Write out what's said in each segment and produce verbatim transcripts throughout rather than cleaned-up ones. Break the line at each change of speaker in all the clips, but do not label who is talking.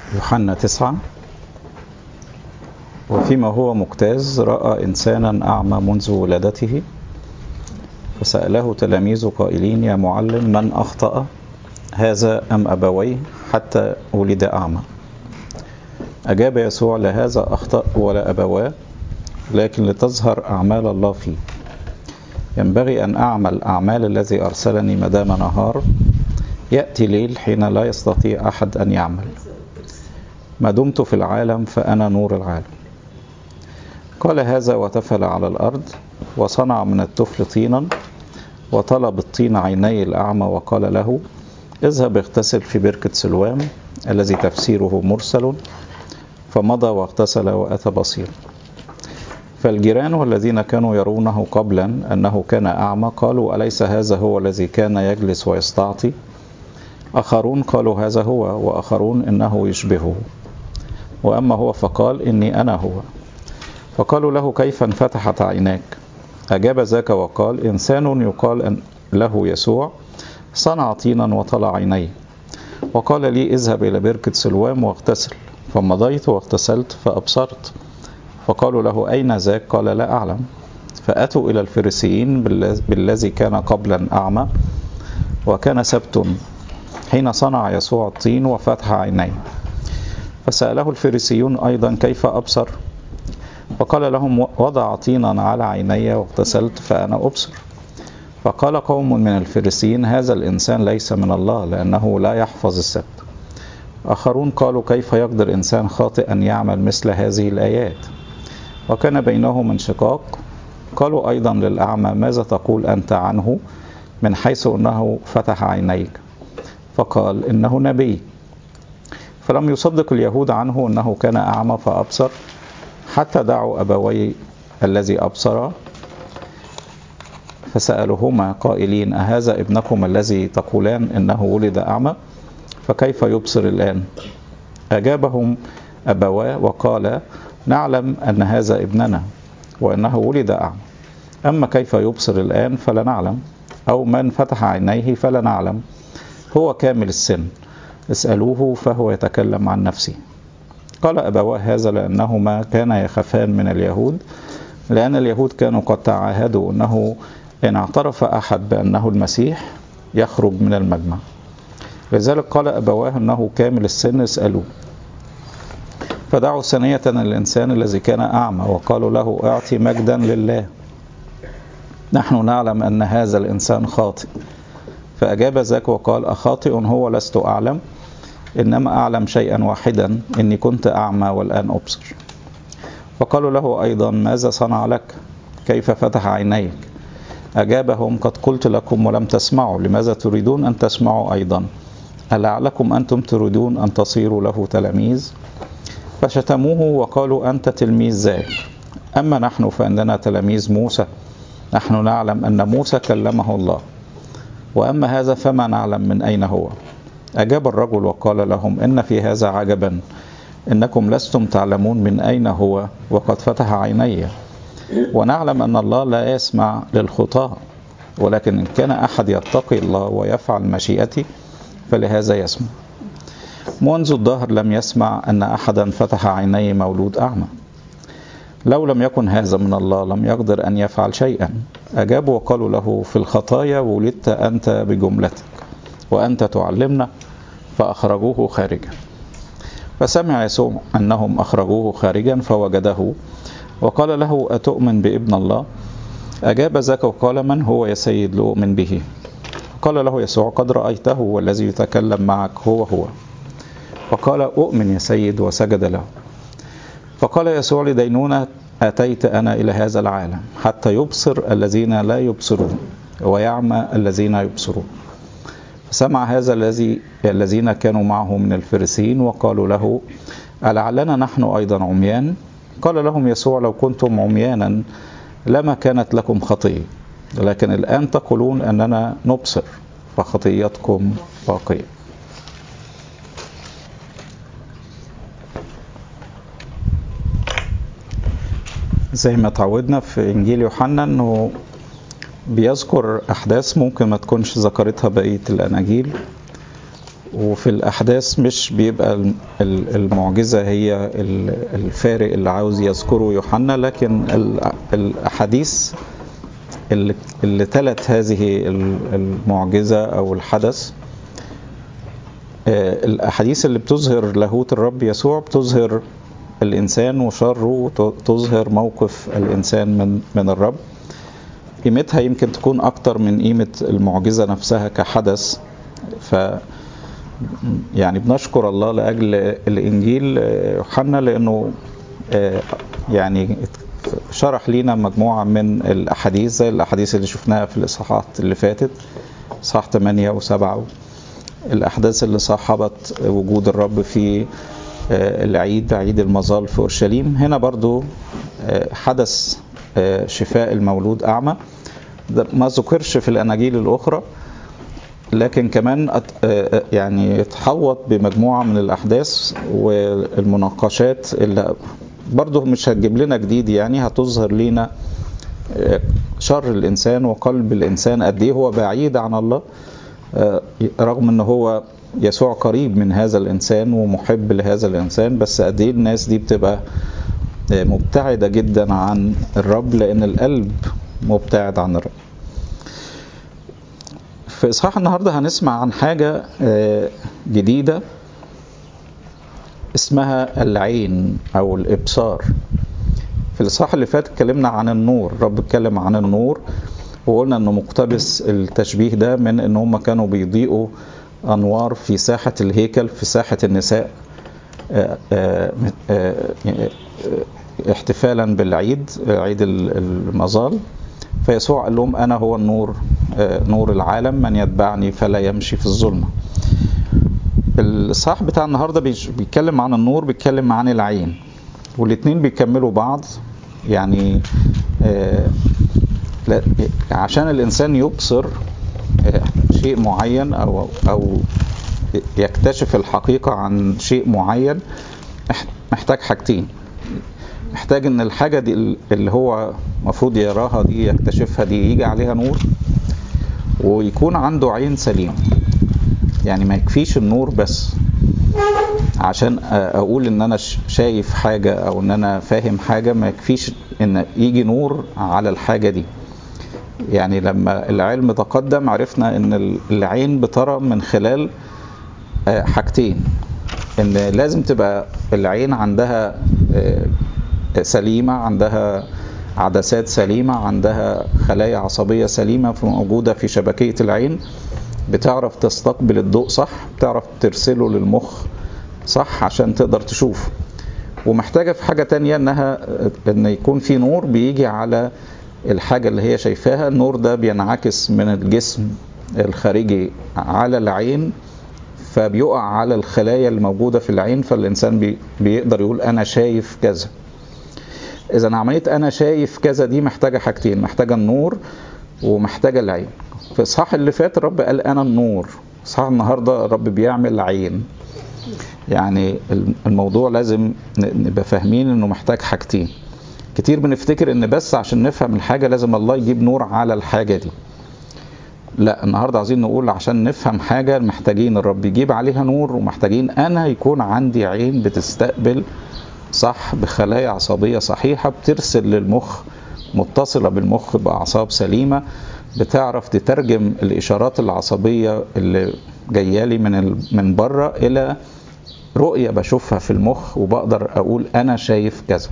يوحنا تسعة. وفيما هو مجتاز رأى إنسانا أعمى منذ ولادته، فسأله تلاميذه قائلين: يا معلم، من أخطأ، هذا أم أبويه حتى ولد أعمى؟ أجاب يسوع: لهذا أخطأ ولا أبواه، لكن لتظهر أعمال الله فيه. ينبغي أن أعمل أعمال الذي أرسلني مدام نهار، يأتي ليل حين لا يستطيع أحد أن يعمل. ما دمت في العالم فأنا نور العالم. قال هذا وتفل على الأرض، وصنع من التفل طينا، وطلب الطين عيني الأعمى، وقال له: اذهب اغتسل في بركة سلوام، الذي تفسيره مرسل. فمضى واغتسل وأتى بصير. فالجيران والذين كانوا يرونه قبلا أنه كان أعمى قالوا: أليس هذا هو الذي كان يجلس ويستعطي؟ آخرون قالوا: هذا هو، وآخرون إنه يشبهه، وأما هو فقال: إني أنا هو. فقالوا له: كيف انفتحت عيناك؟ أجاب ذاك وقال: إنسان يقال أن له يسوع صنع طينا وطلع عيني، وقال لي: اذهب إلى بركة سلوام واغتسل. فمضيت واغتسلت فأبصرت. فقالوا له: أين ذاك؟ قال: لا أعلم. فأتوا إلى الفريسيين بالذي كان قبلا أعمى، وكان سبت حين صنع يسوع الطين وفتح عينيه. فسأله الفريسيون أيضا: كيف أبصر؟ وقال لهم: وضع طينا على عيني واغتسلت فأنا أبصر. فقال قوم من الفريسيين: هذا الإنسان ليس من الله، لأنه لا يحفظ السبت. آخرون قالوا: كيف يقدر إنسان خاطئ أن يعمل مثل هذه الآيات؟ وكان بينهم انشقاق. قالوا أيضا للأعمى: ماذا تقول أنت عنه من حيث أنه فتح عينيك؟ فقال: إنه نبي. فلم يصدق اليهود عنه أنه كان أعمى فأبصر، حتى دعوا أبوي الذي أبصر فسألهما قائلين: أهذا ابنكم الذي تقولان إنه ولد أعمى؟ فكيف يبصر الآن؟ أجابهم أبواه وقال: نعلم أن هذا ابننا وأنه ولد أعمى، أما كيف يبصر الآن فلا نعلم، أو من فتح عينيه فلا نعلم. هو كامل السن، اسألوه فهو يتكلم عن نفسه. قال أبواه هذا لأنهما كانا يخافان من اليهود، لأن اليهود كانوا قد تعاهدوا أنه إن اعترف أحد بأنه المسيح يخرج من المجمع. لذلك قال أبواه أنه كامل السن، اسألوه. فدعوا ثانية الإنسان الذي كان أعمى وقالوا له: اعطي مجدا لله، نحن نعلم أن هذا الإنسان خاطئ. فأجاب ذاك وقال: أخاطئ هو؟ لست أعلم، إنما أعلم شيئا واحدا، إني كنت أعمى والآن أبصر. فقالوا له أيضا: ماذا صنع لك؟ كيف فتح عينيك؟ أجابهم: قد قلت لكم ولم تسمعوا، لماذا تريدون أن تسمعوا أيضا؟ ألعلكم أنتم تريدون أن تصيروا له تلاميذ؟ فشتموه وقالوا: أنت تلميذ ذاك، أما نحن فإننا تلاميذ موسى، نحن نعلم أن موسى كلمه الله، وأما هذا فما نعلم من أين هو. أجاب الرجل وقال لهم: إن في هذا عجبا، إنكم لستم تعلمون من أين هو، وقد فتح عيني. ونعلم أن الله لا يسمع للخطاة، ولكن إن كان أحد يتقي الله ويفعل مشيئتي فلهذا يسمع. منذ الدهر لم يسمع أن أحدا فتح عيني مولود أعمى. لو لم يكن هذا من الله لم يقدر أن يفعل شيئا. أجابوا وقالوا له: في الخطايا ولدت أنت بجملتك، وأنت تعلمنا. فأخرجوه خارجا. فسمع يسوع أنهم أخرجوه خارجا فوجده، وقال له: أتؤمن بابن الله؟ أجاب ذاك وقال: من هو يا سيد لأؤمن به؟ قال له يسوع: قد رأيته، والذي يتكلم معك هو هو. فقال: أؤمن يا سيد، وسجد له. فقال يسوع: لدينونة أتيت أنا إلى هذا العالم، حتى يبصر الذين لا يبصرون، ويعمى الذين يبصرون. فسمع هذا الذي الذين كانوا معه من الفريسيين وقالوا له: ألعلنا نحن أيضا عميان؟ قال لهم يسوع: لو كنتم عميانا لما كانت لكم خطية، لكن الآن تقولون أننا نبصر، فخطيتكم باقية. زي ما تعودنا في إنجيل يوحنا أنه بيذكر أحداث ممكن ما تكونش ذكرتها بقية الأناجيل، وفي الأحداث مش بيبقى المعجزة هي الفارق اللي عاوز يذكره يوحنا، لكن الأحاديث اللي, اللي تلت هذه المعجزة أو الحدث، الأحاديث اللي بتظهر لاهوت الرب يسوع، بتظهر الإنسان وشره، وتظهر موقف الإنسان من, من الرب. قيمتها يمكن تكون أكتر من قيمة المعجزة نفسها كحدث. ف يعني بنشكر الله لأجل الإنجيل يوحنا، لأنه يعني شرح لنا مجموعة من الأحاديث زي الأحاديث اللي شفناها في الإصحاحات اللي فاتت، إصحاح ثمانية وسبعة، الأحداث اللي صاحبت وجود الرب في العيد، عيد المظال في أورشليم. هنا برضو حدث شفاء المولود أعمى، ما ذكرش في الأناجيل الأخرى، لكن كمان يعني اتحوط بمجموعة من الأحداث والمناقشات اللي برضو مش هتجيب لنا جديد، يعني هتظهر لنا شر الإنسان وقلب الإنسان قد ايه هو بعيد عن الله، رغم ان هو يسوع قريب من هذا الإنسان ومحب لهذا الإنسان، بس قد ايه الناس دي بتبقى مبتعدة جدا عن الرب، لأن القلب مبتعد عن الرب. في إصحاح النهاردة هنسمع عن حاجة جديدة اسمها العين أو الإبصار. في الإصحاح اللي فات اتكلمنا عن النور، الرب اتكلم عن النور وقلنا أنه مقتبس التشبيه ده من أنه هم كانوا بيضيئوا أنوار في ساحة الهيكل، في ساحة النساء، احتفالا بالعيد، عيد المظال. فيسوع قال لهم أنا هو النور، نور العالم، من يتبعني فلا يمشي في الظلمة. الإصحاح بتاع النهاردة بيتكلم عن النور، بيتكلم عن العين، والاتنين بيكملوا بعض. يعني عشان الإنسان يبصر شيء معين أو, أو يكتشف الحقيقة عن شيء معين، محتاج حاجتين. محتاج ان الحاجة دي اللي هو مفروض يراها دي، يكتشفها دي، يجي عليها نور، ويكون عنده عين سليم. يعني ما يكفيش النور بس عشان اقول ان انا شايف حاجة او ان انا فاهم حاجة، ما يكفيش ان يجي نور على الحاجة دي. يعني لما العلم تقدم عرفنا ان العين بترى من خلال حاجتين، ان لازم تبقى العين عندها سليمة، عندها عدسات سليمة، عندها خلايا عصبية سليمة موجودة في شبكية العين، بتعرف تستقبل الضوء صح، بتعرف ترسله للمخ صح عشان تقدر تشوف. ومحتاجة في حاجة تانية، انها ان يكون في نور بيجي على الحاجة اللي هي شايفاها. النور ده بينعكس من الجسم الخارجي على العين، فبيقع على الخلايا الموجودة في العين، فالإنسان بي بيقدر يقول أنا شايف كذا. إذا عملية أنا شايف كذا دي محتاجة حاجتين، محتاجة النور ومحتاجة العين. في إصحاح اللي فات الرب قال أنا النور، إصحاح النهاردة الرب بيعمل عين. يعني الموضوع لازم نبقى فاهمين إنه محتاج حاجتين. كتير بنفتكر إن بس عشان نفهم الحاجة لازم الله يجيب نور على الحاجة دي. لا، النهاردة عايزين نقول عشان نفهم حاجة محتاجين الرب يجيب عليها نور، ومحتاجين أنا يكون عندي عين بتستقبل صح، بخلايا عصبية صحيحة بترسل للمخ، متصلة بالمخ بأعصاب سليمة، بتعرف تترجم الإشارات العصبية اللي جاية لي من من بره إلى رؤية بشوفها في المخ، وبقدر أقول أنا شايف كذا.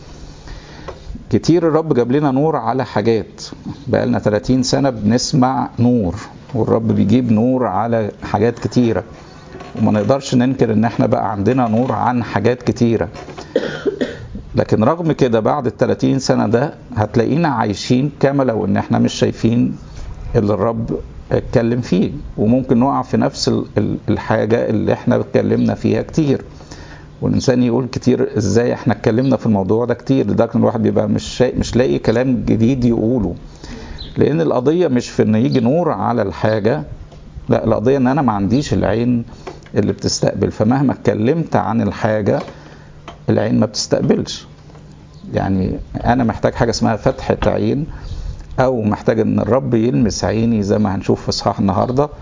كتير الرب جاب لنا نور على حاجات، بقالنا ثلاثين سنة بنسمع نور، والرب بيجيب نور على حاجات كتيرة، وما نقدرش ننكر ان احنا بقى عندنا نور عن حاجات كتيرة. لكن رغم كده بعد الثلاثين سنة ده هتلاقينا عايشين كما لو ان احنا مش شايفين اللي الرب اتكلم فيه، وممكن نقع في نفس الحاجة اللي احنا اتكلمنا فيها كتير. والإنسان يقول كتير ازاي احنا اتكلمنا في الموضوع ده كتير، لذلك الواحد بيبقى مش شا... مش لاقي كلام جديد يقوله. لأن القضية مش في ان يجي نور على الحاجة، لا، القضية ان انا ما عنديش العين اللي بتستقبل، فمهما اتكلمت عن الحاجة العين ما بتستقبلش. يعني انا محتاج حاجة اسمها فتحة عين، او محتاج ان الرب يلمس عيني زي ما هنشوف في اصحاح النهاردة،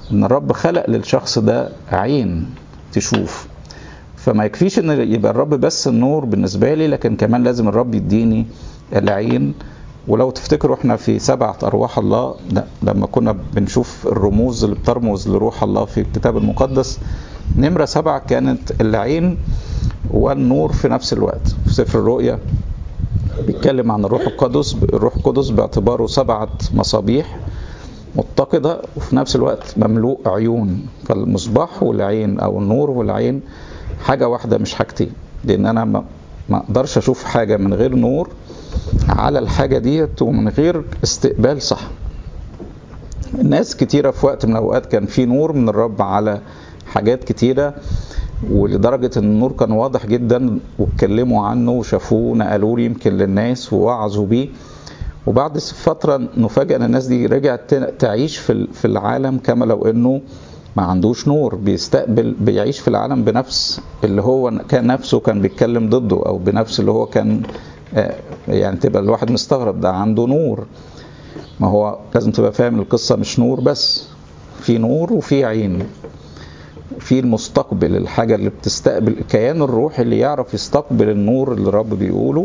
ان الرب خلق للشخص ده عين تشوف. فما يكفيش ان يبقى الرب بس النور بالنسبة لي، لكن كمان لازم الرب يديني العين. ولو تفتكروا احنا في سبعة ارواح الله لما كنا بنشوف الرموز اللي بترمز لروح الله في الكتاب المقدس، نمرة سبعة كانت العين والنور في نفس الوقت. في سفر الرؤيا بيتكلم عن الروح القدس، الروح القدس باعتباره سبعة مصابيح متقدة وفي نفس الوقت مملوء عيون. فالمصباح والعين او النور والعين حاجة واحدة مش حاجتين، لان انا ما اقدرش اشوف حاجة من غير نور على الحاجة ديت ومن غير استقبال صح. الناس كتيرة في وقت من الاوقات كان في نور من الرب على حاجات كتيرة، ولدرجة ان النور كان واضح جدا واتكلموا عنه وشافوه نقلوه يمكن للناس ووعظوا بيه. وبعد فترة نفاجأ ان الناس دي رجعت تعيش في العالم كما لو انه ما عندوش نور، بيستقبل بيعيش في العالم بنفس اللي هو كان نفسه كان بيتكلم ضده، او بنفس اللي هو كان يعني تبقى الواحد مستغرب ده عنده نور. ما هو لازم تبقى فاهم القصة مش نور بس، في نور وفي عين، في المستقبل، الحاجة اللي بتستقبل الكيان الروحي اللي يعرف يستقبل النور اللي الرب بيقوله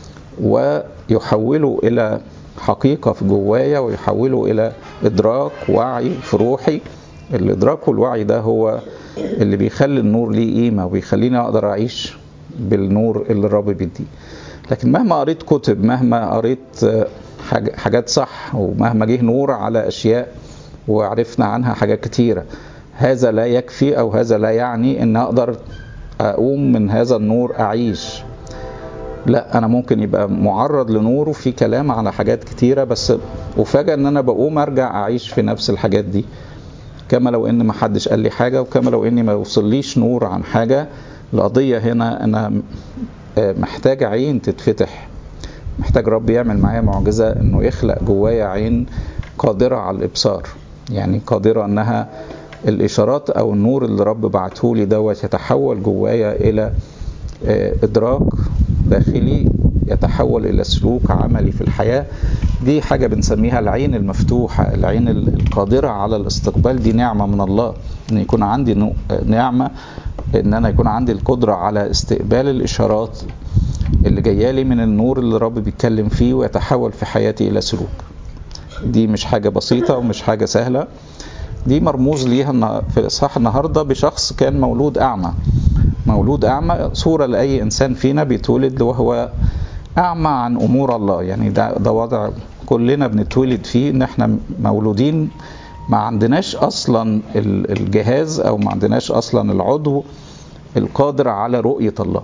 ويحوله إلى حقيقة في جوايا ويحوله إلى إدراك وعي في روحي. الإدراك والوعي ده هو اللي بيخلي النور ليه قيمة وبيخليني أقدر أعيش بالنور اللي الرب بيديه. لكن مهما قريت كتب، مهما قريت حاجات صح، ومهما جه نور على أشياء وعرفنا عنها حاجات كتيرة، هذا لا يكفي أو هذا لا يعني أن أقدر أقوم من هذا النور أعيش. لا، أنا ممكن يبقى معرض لنور وفي كلام على حاجات كتيرة، بس أفاجأ أن أنا بقوم أرجع أعيش في نفس الحاجات دي، كما لو أن ما حدش قال لي حاجة، وكما لو أني ما وصليش نور عن حاجة. القضية هنا أنا محتاج عين تتفتح، محتاج رب يعمل معايا معجزة أنه يخلق جوايا عين قادرة على الإبصار، يعني قادرة أنها الإشارات أو النور اللي رب بعته لي دوت يتحول جوايا إلى إدراك داخلي، يتحول إلى سلوك عملي في الحياة. دي حاجة بنسميها العين المفتوحة، العين القادرة على الاستقبال. دي نعمة من الله، أن يكون عندي نعمة أن أنا يكون عندي القدرة على استقبال الإشارات اللي جايه لي من النور اللي رب بيتكلم فيه ويتحول في حياتي إلى سلوك. دي مش حاجة بسيطة ومش حاجة سهلة. دي مرموز ليها في الإصحاح النهاردة بشخص كان مولود أعمى. مولود أعمى صورة لأي إنسان فينا بيتولد وهو أعمى عن أمور الله. يعني ده, ده وضع كلنا بنتولد فيه، إن احنا مولودين ما عندناش أصلا الجهاز أو ما عندناش أصلا العضو القادر على رؤية الله.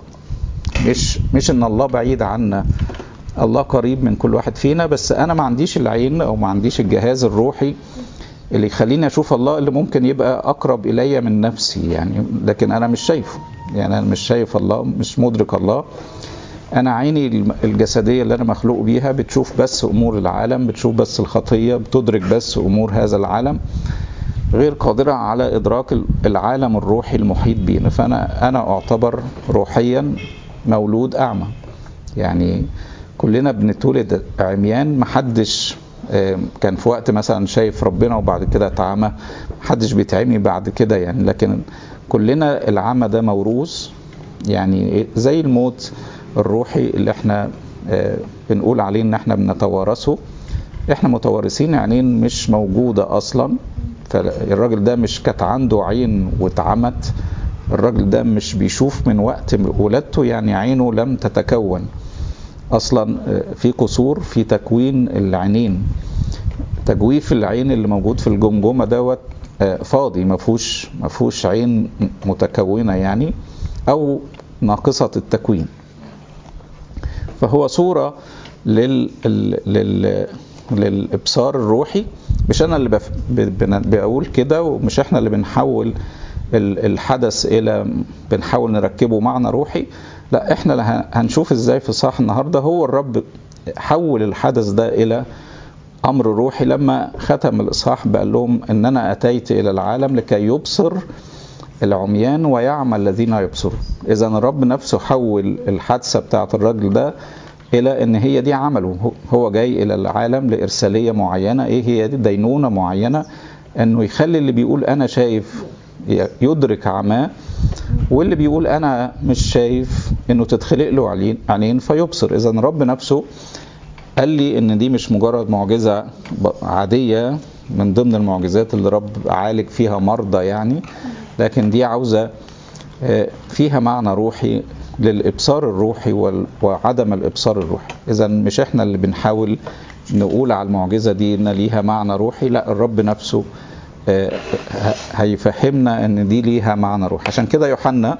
مش مش إن الله بعيد عنا، الله قريب من كل واحد فينا، بس أنا ما عنديش العين أو ما عنديش الجهاز الروحي اللي يخليني أشوف الله، اللي ممكن يبقى أقرب إلي من نفسي يعني، لكن أنا مش شايفه. يعني أنا مش شايف الله، مش مدرك الله. أنا عيني الجسدية اللي أنا مخلوق بيها بتشوف بس أمور العالم، بتشوف بس الخطية، بتدرك بس أمور هذا العالم، غير قادرة على إدراك العالم الروحي المحيط بينا. فأنا أنا أعتبر روحيا مولود أعمى. يعني كلنا بنتولد عميان، محدش كان في وقت مثلا شايف ربنا وبعد كده اتعمى، محدش بيتعمي بعد كده يعني. لكن كلنا العمى ده موروث، يعني زي الموت الروحي اللي احنا بنقول عليه ان احنا بنتوارثه. احنا متوارثين عينين مش موجودة اصلا. فالراجل ده مش كانت عنده عين واتعمت، الراجل ده مش بيشوف من وقت ولادته، يعني عينه لم تتكون اصلا. في قصور في تكوين العينين، تجويف العين اللي موجود في الجمجمه دوت فاضي، ما فيهوش ما فيهوش عين متكونه يعني، او ناقصه التكوين. فهو صوره لل لل للابصار الروحي. مش انا اللي بف... بقول كده، ومش احنا اللي بنحول الحدث الى بنحاول نركبه معنى روحي. لا، احنا اللي هنشوف ازاي في صح النهارده هو الرب حول الحدث ده الى امر روحي. لما ختم الاصحاح بقى لهم ان انا اتيت الى العالم لكي يبصر العميان ويعمى الذين يبصرون. اذا الرب نفسه حول الحادثه بتاعه الراجل ده الى ان هي دي عمله. هو جاي الى العالم لارساليه معينه. ايه هي دي؟ دينونه معينه انه يخلي اللي بيقول انا شايف يدرك عماه، واللي بيقول انا مش شايف انه تتخلق له عينين فيبصر. اذا رب نفسه قال لي ان دي مش مجرد معجزة عادية من ضمن المعجزات اللي رب عالج فيها مرضى يعني، لكن دي عاوزة فيها معنى روحي للإبصار الروحي وعدم الإبصار الروحي. إذا مش إحنا اللي بنحاول نقول على المعجزة دي إن ليها معنى روحي، لا الرب نفسه هيفهمنا إن دي ليها معنى روحي. عشان كده يوحنا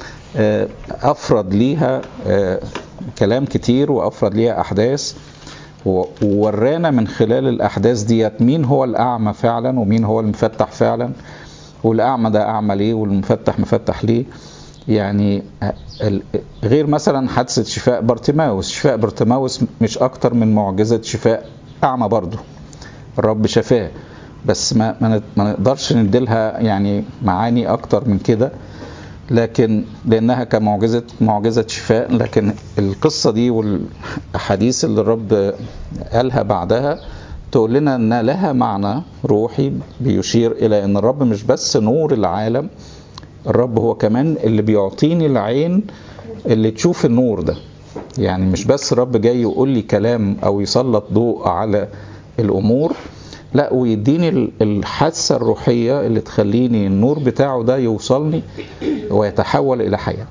أفرد ليها كلام كتير وأفرد ليها أحداث، وورانا من خلال الأحداث ديت مين هو الأعمى فعلا ومين هو المفتح فعلا، والأعمى ده أعمى ليه والمفتح مفتح ليه. يعني غير مثلا حادثة شفاء بارتيماوس، شفاء بارتيماوس مش أكتر من معجزة شفاء أعمى برضه، الرب شفاه، بس ما, ما نقدرش نديلها يعني معاني أكتر من كده، لكن لأنها كمعجزة معجزة شفاء. لكن القصة دي والحديث اللي الرب قالها بعدها تقول لنا أن لها معنى روحي بيشير إلى أن الرب مش بس نور العالم، الرب هو كمان اللي بيعطيني العين اللي تشوف النور ده. يعني مش بس الرب جاي يقول لي كلام أو يسلط ضوء على الأمور، لا ويديني الحاسة الروحية اللي تخليني النور بتاعه ده يوصلني ويتحول إلى حياة.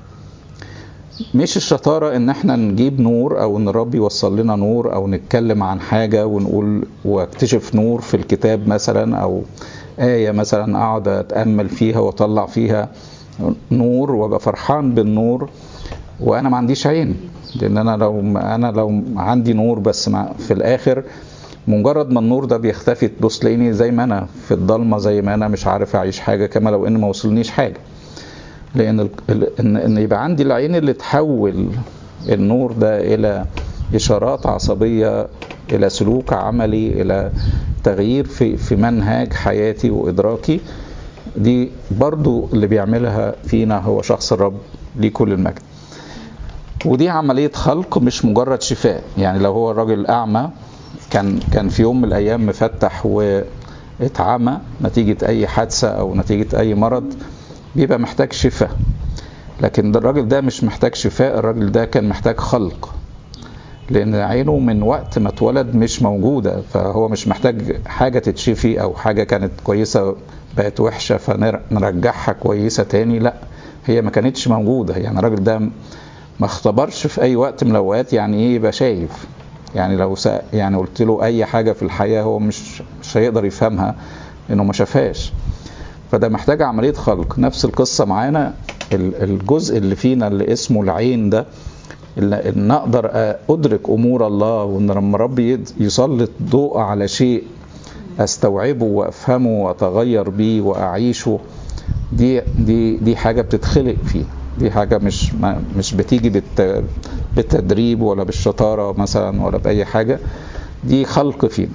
مش الشطارة ان احنا نجيب نور او ان الرب يوصل لنا نور او نتكلم عن حاجة ونقول واكتشف نور في الكتاب مثلا، او آية مثلا اقعد اتأمل فيها واطلع فيها نور وابقى فرحان بالنور وانا ما عنديش عين. لان انا لو انا لو عندي نور بس في الاخر مجرد ما النور ده بيختفي تبص لاني زي ما انا في الضلمة، زي ما انا مش عارف اعيش حاجة، كما لو ان ما وصلنيش حاجة. لأن إن يبقى عندي العين اللي تحول النور ده إلى إشارات عصبية، إلى سلوك عملي، إلى تغيير في في منهج حياتي وإدراكي، دي برضو اللي بيعملها فينا هو شخص الرب ليه كل المجد. ودي عملية خلق مش مجرد شفاء. يعني لو هو الراجل أعمى كان كان في يوم من الأيام مفتح واتعمى نتيجة أي حادثة أو نتيجة أي مرض، بيبقى محتاج شفاء. لكن ده الراجل ده مش محتاج شفاء، الراجل ده كان محتاج خلق، لأن عينه من وقت ما اتولد مش موجودة، فهو مش محتاج حاجة تتشفي أو حاجة كانت كويسة بقت وحشة فنرجعها كويسة تاني، لا هي ما كانتش موجودة. يعني الراجل ده ما اختبرش في أي وقت من الأوقات يعني إيه يبقى شايف. يعني لو سأ يعني قلت له أي حاجة في الحياة هو مش مش هيقدر يفهمها إنه ما شافهاش. فده محتاج عملية خلق. نفس القصة معانا، الجزء اللي فينا اللي اسمه العين ده، اللي نقدر أدرك أمور الله، وإن لما ربي يسلط ضوء على شيء أستوعبه وأفهمه وأتغير بيه وأعيشه، دي دي دي حاجة بتتخلق فيه. دي حاجة مش مش بتيجي بالتدريب ولا بالشطارة مثلا ولا بأي حاجة، دي خلق فينا.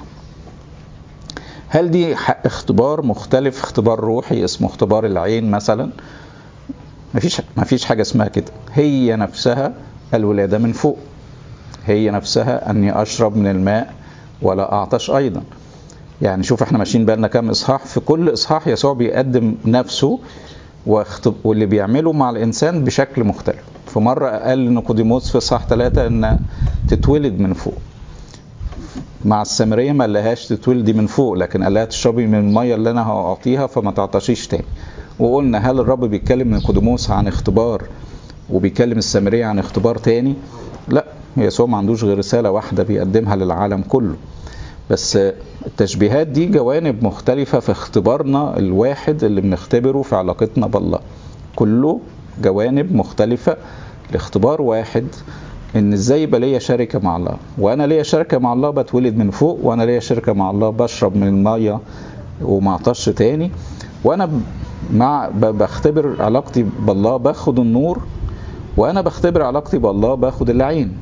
هل دي اختبار مختلف، اختبار روحي اسمه اختبار العين مثلا؟ مفيش مفيش حاجة اسمها كده. هي نفسها الولادة من فوق، هي نفسها أني أشرب من الماء ولا أعطش أيضا. يعني شوف احنا ماشيين بقالنا كام إصحاح، في كل إصحاح يسوع بيقدم نفسه واللي بيعمله مع الإنسان بشكل مختلف. في مرة قال لنيقوديموس في إصحاح ثلاثة أن تتولد من فوق. مع السامرية ما قالهاش تتولدي من فوق، لكن قالها تشربي من المية اللي أنا هأعطيها فما تعطشيش تاني. وقلنا هل الرب بيتكلم نيقوديموس عن اختبار وبيكلم السامرية عن اختبار تاني؟ لا، يسوع ما عندوش غير رسالة واحدة بيقدمها للعالم كله. بس التشبيهات دي جوانب مختلفة في اختبارنا الواحد اللي بنختبره في علاقتنا بالله. كله جوانب مختلفة لاختبار واحد، ان ازاي يبقى ليا شركة مع الله. وانا ليا شركة مع الله بتولد من فوق، وانا ليا شركة مع الله بشرب من المية وما اعطش تاني. وانا مع بختبر علاقتي بالله باخد النور، وانا بختبر علاقتي بالله باخد العين.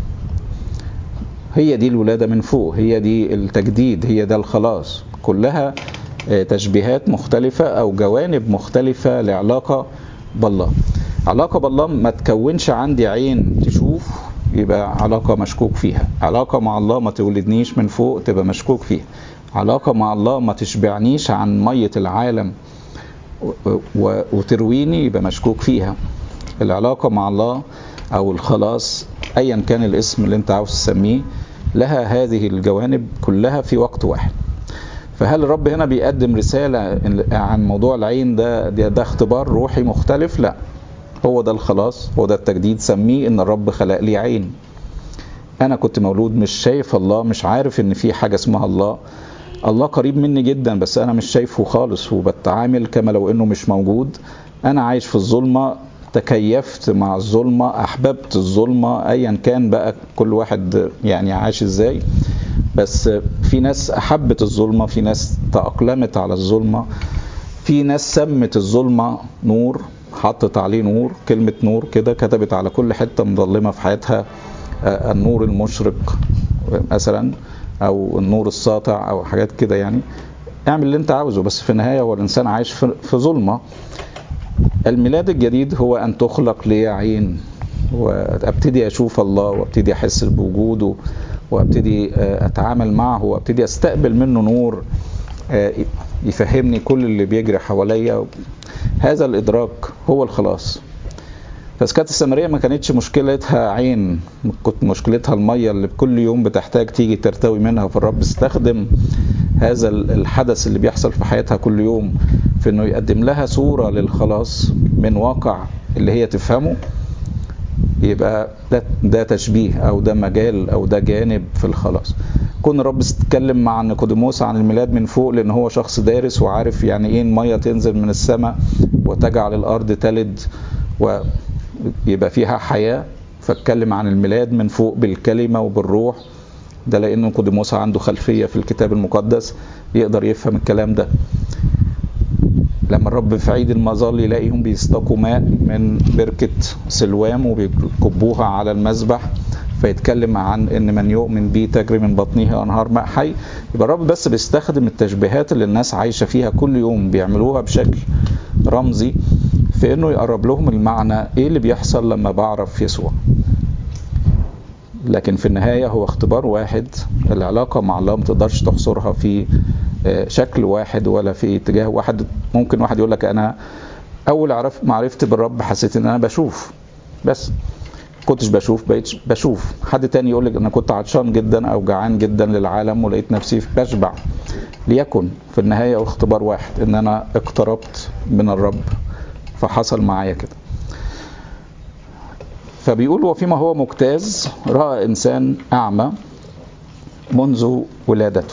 هي دي الولادة من فوق، هي دي التجديد، هي ده الخلاص. كلها تشبيهات مختلفة او جوانب مختلفة لعلاقة بالله. علاقة بالله ما تكونش عندي عين تشوف يبقى علاقة مشكوك فيها. علاقة مع الله ما تولدنيش من فوق تبقى مشكوك فيها. علاقة مع الله ما تشبعنيش عن مية العالم وترويني يبقى مشكوك فيها. العلاقة مع الله أو الخلاص أيا كان الاسم اللي انت عاوز تسميه لها هذه الجوانب كلها في وقت واحد. فهل الرب هنا بيقدم رسالة عن موضوع العين ده ده, ده اختبار روحي مختلف؟ لا، هو ده الخلاص، هو ده التجديد. سميه ان الرب خلق لي عين. انا كنت مولود مش شايف الله، مش عارف ان في حاجة اسمها الله. الله قريب مني جدا بس انا مش شايفه خالص وبتعامل كما لو انه مش موجود. انا عايش في الظلمة، تكيفت مع الظلمة، احببت الظلمة، ايا كان بقى كل واحد يعني عايش ازاي. بس في ناس احبت الظلمة، في ناس تأقلمت على الظلمة، في ناس سمت الظلمة نور، حطت عليه نور، كلمة نور كده كتبت على كل حتة مظلمة في حياتها النور المشرق مثلا، او النور الساطع، او حاجات كده. يعني اعمل اللي انت عاوزه، بس في النهاية هو الانسان عايش في ظلمة. الميلاد الجديد هو ان تخلق لي عين، وابتدي اشوف الله، وابتدي احس بوجوده، وابتدي اتعامل معه، وابتدي استقبل منه نور يفهمني كل اللي بيجري حواليا. هذا الادراك هو الخلاص. فسكات السامرية ما كانتش مشكلتها عين، كنت مشكلتها المية اللي كل يوم بتحتاج تيجي ترتوي منها. فالرب استخدم هذا الحدث اللي بيحصل في حياتها كل يوم في انه يقدم لها صورة للخلاص من واقع اللي هي تفهمه. يبقى ده, ده تشبيه او ده مجال او ده جانب في الخلاص. كون الرب استتكلم مع نيقوديموس عن الميلاد من فوق لان هو شخص دارس وعارف يعني ايه المية تنزل من السماء وتجعل الارض تلد ويبقى فيها حياة، فاتكلم عن الميلاد من فوق بالكلمة وبالروح. ده لأن نيقوديموس عنده خلفية في الكتاب المقدس يقدر يفهم الكلام ده. لما الرب في عيد المظال يلاقيهم بيستقوا ماء من بركة سلوام وبيكبوها على المذبح، فيتكلم عن ان من يؤمن بي تجري من بطنه انهار ماء حي. يبقى الرب بس بيستخدم التشبيهات اللي الناس عايشة فيها كل يوم، بيعملوها بشكل رمزي في انه يقرب لهم المعنى ايه اللي بيحصل لما بعرف يسوع. لكن في النهاية هو اختبار واحد. العلاقة مع الله ما تقدرش تحصرها في شكل واحد ولا في اتجاه واحد. ممكن واحد يقول لك انا اول عرف معرفتي بالرب حسيت ان انا بشوف، بس كنتش بشوف بقيت بشوف. حد تاني يقول لك انا كنت عطشان جدا او جعان جدا للعالم ولقيت نفسي بشبع. ليكن في النهاية اختبار واحد، ان انا اقتربت من الرب فحصل معايا كده. فبيقول وفيما هو مجتاز رأى إنسان أعمى منذ ولادته.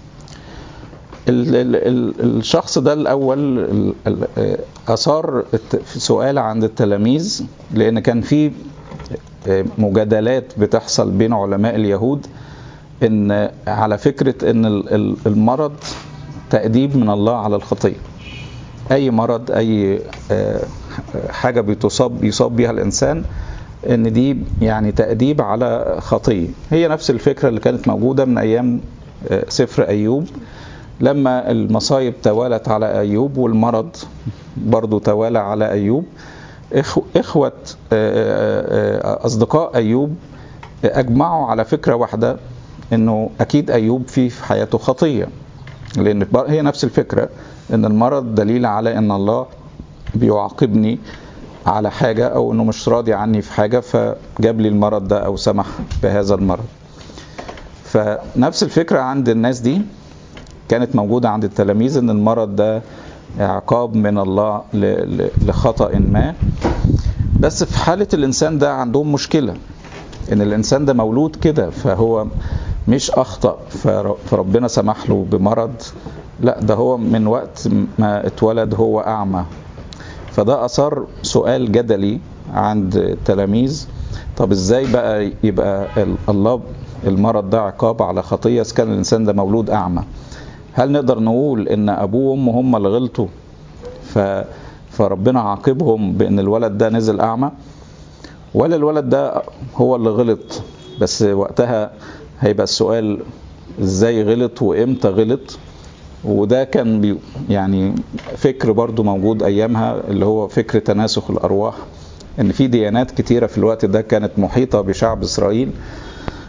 ال ال ال الشخص ده الأول أثار سؤال عند التلاميذ، لأن كان في مجادلات بتحصل بين علماء اليهود إن على فكرة إن المرض تأديب من الله على الخطية. أي مرض، أي حاجة بتصاب يصاب بها الإنسان ان دي يعني تأديب على خطية. هي نفس الفكرة اللي كانت موجودة من ايام سفر ايوب، لما المصايب توالت على ايوب والمرض برضو توالى على ايوب. اخوة اصدقاء ايوب اجمعوا على فكرة واحدة، انه اكيد ايوب في في حياته خطية، لان هي نفس الفكرة ان المرض دليل على ان الله بيعاقبني على حاجة او انه مش راضي عني في حاجة فجاب لي المرض ده او سمح بهذا المرض. فنفس الفكرة عند الناس دي كانت موجودة عند التلاميذ، ان المرض ده عقاب من الله لخطأ ما. بس في حالة الانسان ده عندهم مشكلة، ان الانسان ده مولود كده فهو مش اخطأ فربنا سمح له بمرض، لا ده هو من وقت ما اتولد هو اعمى. فده أثار سؤال جدلي عند التلاميذ، طب ازاي بقى يبقى الله المرض ده عقاب على خطية كان الإنسان ده مولود أعمى؟ هل نقدر نقول إن أبوه وأمه هم اللي غلطوا ف... فربنا عاقبهم بأن الولد ده نزل أعمى، ولا الولد ده هو اللي غلط؟ بس وقتها هيبقى السؤال ازاي غلط وإمتى غلط. وده كان بي يعني فكر برضو موجود أيامها، اللي هو فكر تناسخ الأرواح، إن في ديانات كتيرة في الوقت ده كانت محيطة بشعب إسرائيل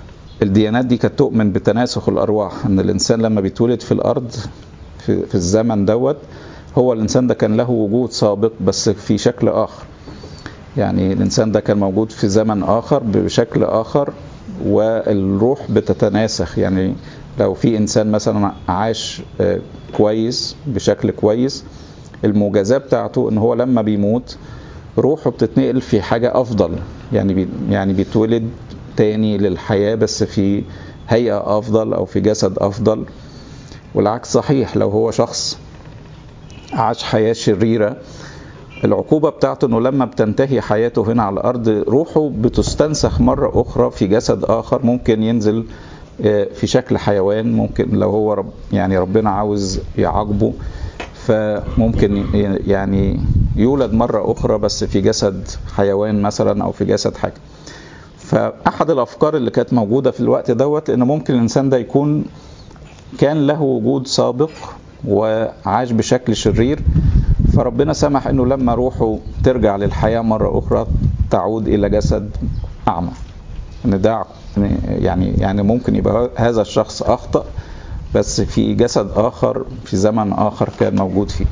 الديانات دي كانت تؤمن بتناسخ الأرواح، أن الإنسان لما بيتولد في الأرض في, في الزمن دوت، هو الإنسان ده كان له وجود سابق بس في شكل آخر. يعني الإنسان ده كان موجود في زمن آخر بشكل آخر، والروح بتتناسخ. يعني لو في إنسان مثلا عاش كويس بشكل كويس، المجازة بتاعته إن هو لما بيموت روحه بتتنقل في حاجة أفضل، يعني بي يعني بيتولد تاني للحياة بس في هيئة أفضل أو في جسد أفضل. والعكس صحيح، لو هو شخص عاش حياة شريرة، العقوبة بتاعته انه لما بتنتهي حياته هنا على الارض روحه بتستنسخ مرة اخرى في جسد اخر، ممكن ينزل في شكل حيوان، ممكن لو هو رب يعني ربنا عاوز يعاقبه فممكن يعني يولد مرة اخرى بس في جسد حيوان مثلا او في جسد حاجة. فاحد الافكار اللي كانت موجودة في الوقت دوت ان ممكن الانسان ده يكون كان له وجود سابق وعاش بشكل شرير، فربنا سمح انه لما روحه ترجع للحياة مرة اخرى تعود الى جسد اعمى. ان ده يعني يعني ممكن يبقى هذا الشخص اخطأ بس في جسد اخر في زمن اخر كان موجود فيه.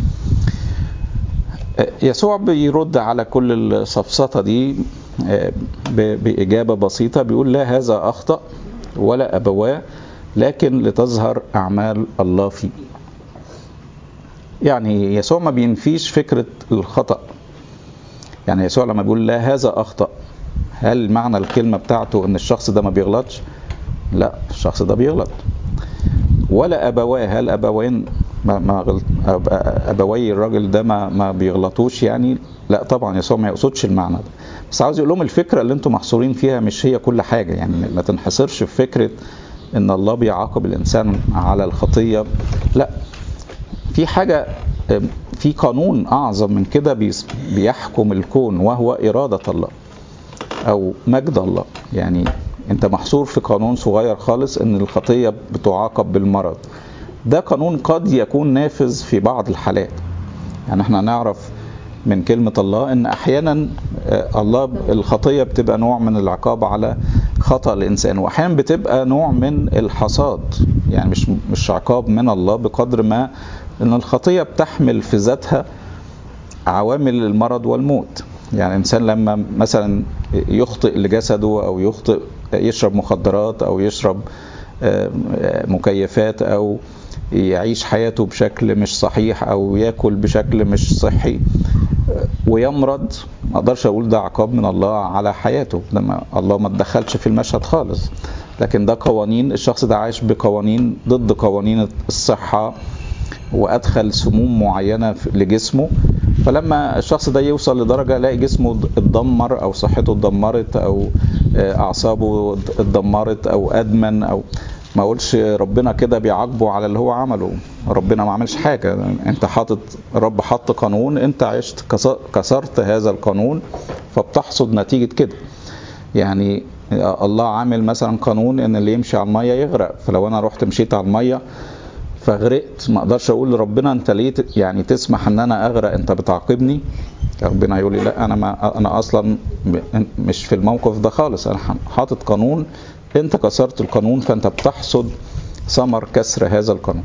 يسوع بيرد على كل السفسطة دي بإجابة بسيطة، بيقول لا هذا أخطأ ولا أبواه لكن لتظهر أعمال الله فيه. يعني يسوع ما بينفيش فكرة الخطأ. يعني يسوع لما بيقول لا هذا أخطأ، هل معنى الكلمة بتاعته ان الشخص ده ما بيغلطش؟ لا، الشخص ده بيغلط. ولا أبواه، هل أبوين ما ما غلط أبوي الراجل ده ما ما بيغلطوش يعني؟ لا طبعا، يسوع ما يقصدش المعنى ده، بس عاوز يقول لهم الفكرة اللي انتم محصورين فيها مش هي كل حاجة. يعني ما تنحصرش في فكرة ان الله بيعاقب الإنسان على الخطية، لا، في حاجة، في قانون أعظم من كده بيحكم الكون، وهو إرادة الله أو مجد الله. يعني أنت محصور في قانون صغير خالص إن الخطية بتعاقب بالمرض. ده قانون قد يكون نافذ في بعض الحالات. يعني احنا نعرف من كلمة الله إن أحيانا الله الخطية بتبقى نوع من العقاب على خطأ الإنسان، وأحيانا بتبقى نوع من الحصاد. يعني مش مش عقاب من الله بقدر ما إن الخطية بتحمل في ذاتها عوامل المرض والموت. يعني إنسان لما مثلا يخطئ لجسده أو يخطئ يشرب مخدرات أو يشرب مكيفات أو يعيش حياته بشكل مش صحيح أو يأكل بشكل مش صحي ويمرض، ما أقدرش أقول ده عقاب من الله على حياته، لما الله ما تدخلش في المشهد خالص. لكن ده قوانين، الشخص ده عايش بقوانين ضد قوانين الصحة وأدخل سموم معينة لجسمه، فلما الشخص ده يوصل لدرجة يلاقي جسمه اتدمر أو صحته اتدمرت أو أعصابه اتدمرت أو أدمن، أو ما أقولش ربنا كده بيعاقبه على اللي هو عمله، ربنا ما عملش حاجة. أنت حاطط، رب حط قانون، أنت عشت كسرت هذا القانون فبتحصد نتيجة كده. يعني الله عامل مثلا قانون ان اللي يمشي على المية يغرق، فلو انا رحت مشيت على المية فغرقت، ما اقدرش اقول لربنا انت ليه يعني تسمح ان انا اغرق، انت بتعاقبني. ربنا يقول لي لا، انا ما انا اصلا مش في الموقف ده خالص، انا حاطط قانون، انت كسرت القانون فانت بتحصد ثمر كسر هذا القانون.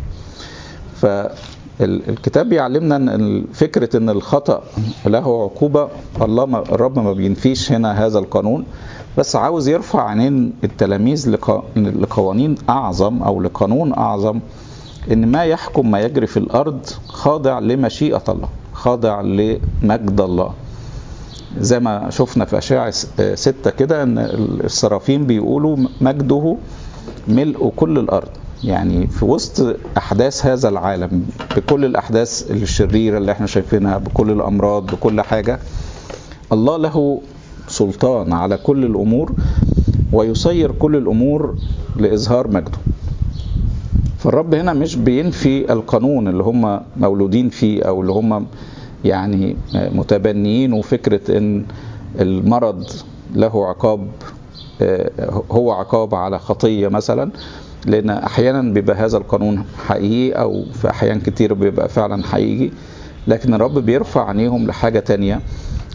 فالكتاب بيعلمنا ان فكرة ان الخطأ له عقوبة، الله ما الرب ما بينفيش هنا هذا القانون، بس عاوز يرفع عينين التلاميذ لقوانين اعظم او لقانون اعظم، ان ما يحكم ما يجري في الارض خاضع لمشيئة الله، خاضع لمجد الله. زي ما شفنا في أشعياء ستة كده ان السرافين بيقولوا مجده ملء كل الارض. يعني في وسط احداث هذا العالم بكل الاحداث الشريرة اللي احنا شايفينها، بكل الامراض، بكل حاجة، الله له سلطان على كل الامور ويسير كل الامور لإظهار مجده. فالرب هنا مش بينفي القانون اللي هم مولودين فيه او اللي هم يعني متبنيين، وفكرة ان المرض له عقاب، هو عقاب على خطية مثلا، لان احيانا بيبقى هذا القانون حقيقي او في احيان كتير بيبقى فعلا حقيقي. لكن الرب بيرفع عينيهم لحاجة تانية،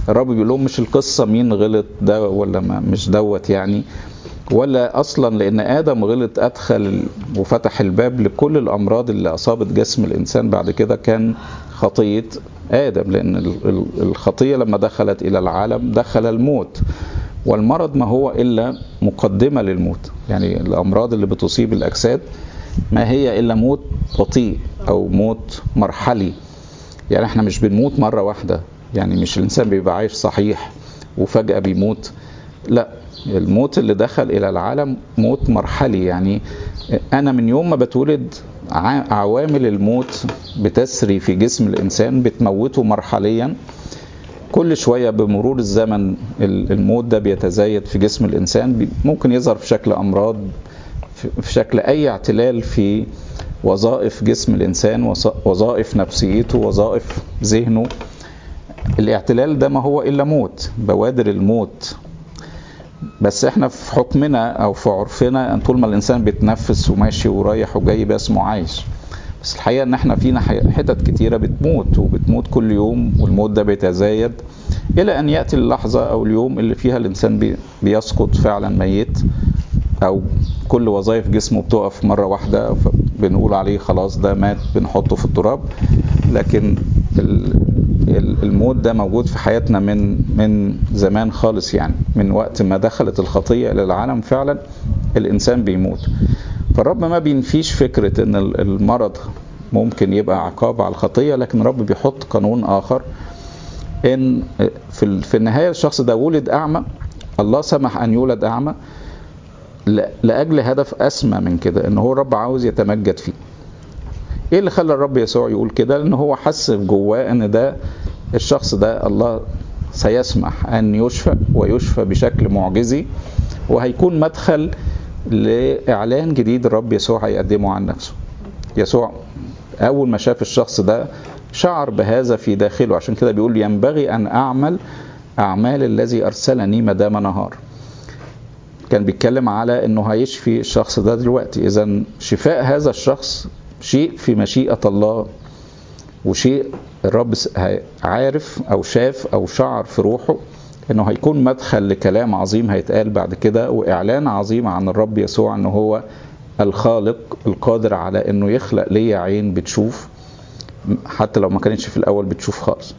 الرب بيقول لهم مش القصة مين غلط ده ولا ما مش دوت يعني، ولا أصلا لأن آدم غلط أدخل وفتح الباب لكل الأمراض اللي أصابت جسم الإنسان بعد كده كان خطية آدم، لأن الخطية لما دخلت إلى العالم دخل الموت، والمرض ما هو إلا مقدمة للموت. يعني الأمراض اللي بتصيب الأجساد ما هي إلا موت بطيء أو موت مرحلي. يعني احنا مش بنموت مرة واحدة، يعني مش الإنسان بيبقى عايش صحيح وفجأة بيموت، لا، الموت اللي دخل إلى العالم موت مرحلي. يعني أنا من يوم ما بتولد عوامل الموت بتسري في جسم الإنسان بتموته مرحليا، كل شوية بمرور الزمن الموت ده بيتزايد في جسم الإنسان، ممكن يظهر في شكل أمراض، في شكل أي اعتلال في وظائف جسم الإنسان، وظائف نفسيته، وظائف ذهنه. الاعتلال ده ما هو إلا موت، بوادر الموت. بس احنا في حكمنا أو في عرفنا أن طول ما الإنسان بيتنفس وماشي ورايح وجاي بس اسمه عايش، بس الحقيقة ان احنا فينا حتت كتيرة بتموت وبتموت كل يوم، والموت ده بيتزايد إلى أن يأتي اللحظة أو اليوم اللي فيها الإنسان بيسقط فعلا ميت، أو كل وظائف جسمه بتقف مرة واحدة فبنقول عليه خلاص ده مات، بنحطه في التراب. لكن الموت ده موجود في حياتنا من من زمان خالص، يعني من وقت ما دخلت الخطية إلى العالم فعلا الإنسان بيموت. فالرب ما بينفيش فكرة أن المرض ممكن يبقى عقاب على الخطية، لكن الرب بيحط قانون آخر، ان في في النهايه الشخص ده ولد اعمى، الله سمح ان يولد اعمى لاجل هدف اسمى من كده، ان هو الرب عاوز يتمجد فيه. ايه اللي خلى الرب يسوع يقول كده؟ لان هو حس جواه ان ده الشخص ده الله سيسمح ان يشفى، ويشفى بشكل معجزي، وهيكون مدخل لاعلان جديد الرب يسوع هيقدمه عن نفسه. يسوع اول ما شاف الشخص ده شعر بهذا في داخله، عشان كده بيقول ينبغي أن أعمل أعمال الذي أرسلني ما دام نهار. كان بيتكلم على أنه هيشفي الشخص ده دلوقتي. إذن شفاء هذا الشخص شيء في مشيئة الله، وشيء الرب عارف أو شاف أو شعر في روحه أنه هيكون مدخل لكلام عظيم هيتقال بعد كده، وإعلان عظيم عن الرب يسوع أنه هو الخالق القادر على أنه يخلق لي عين بتشوف، حتى لو ما كانتش في الأول بتشوف خالص.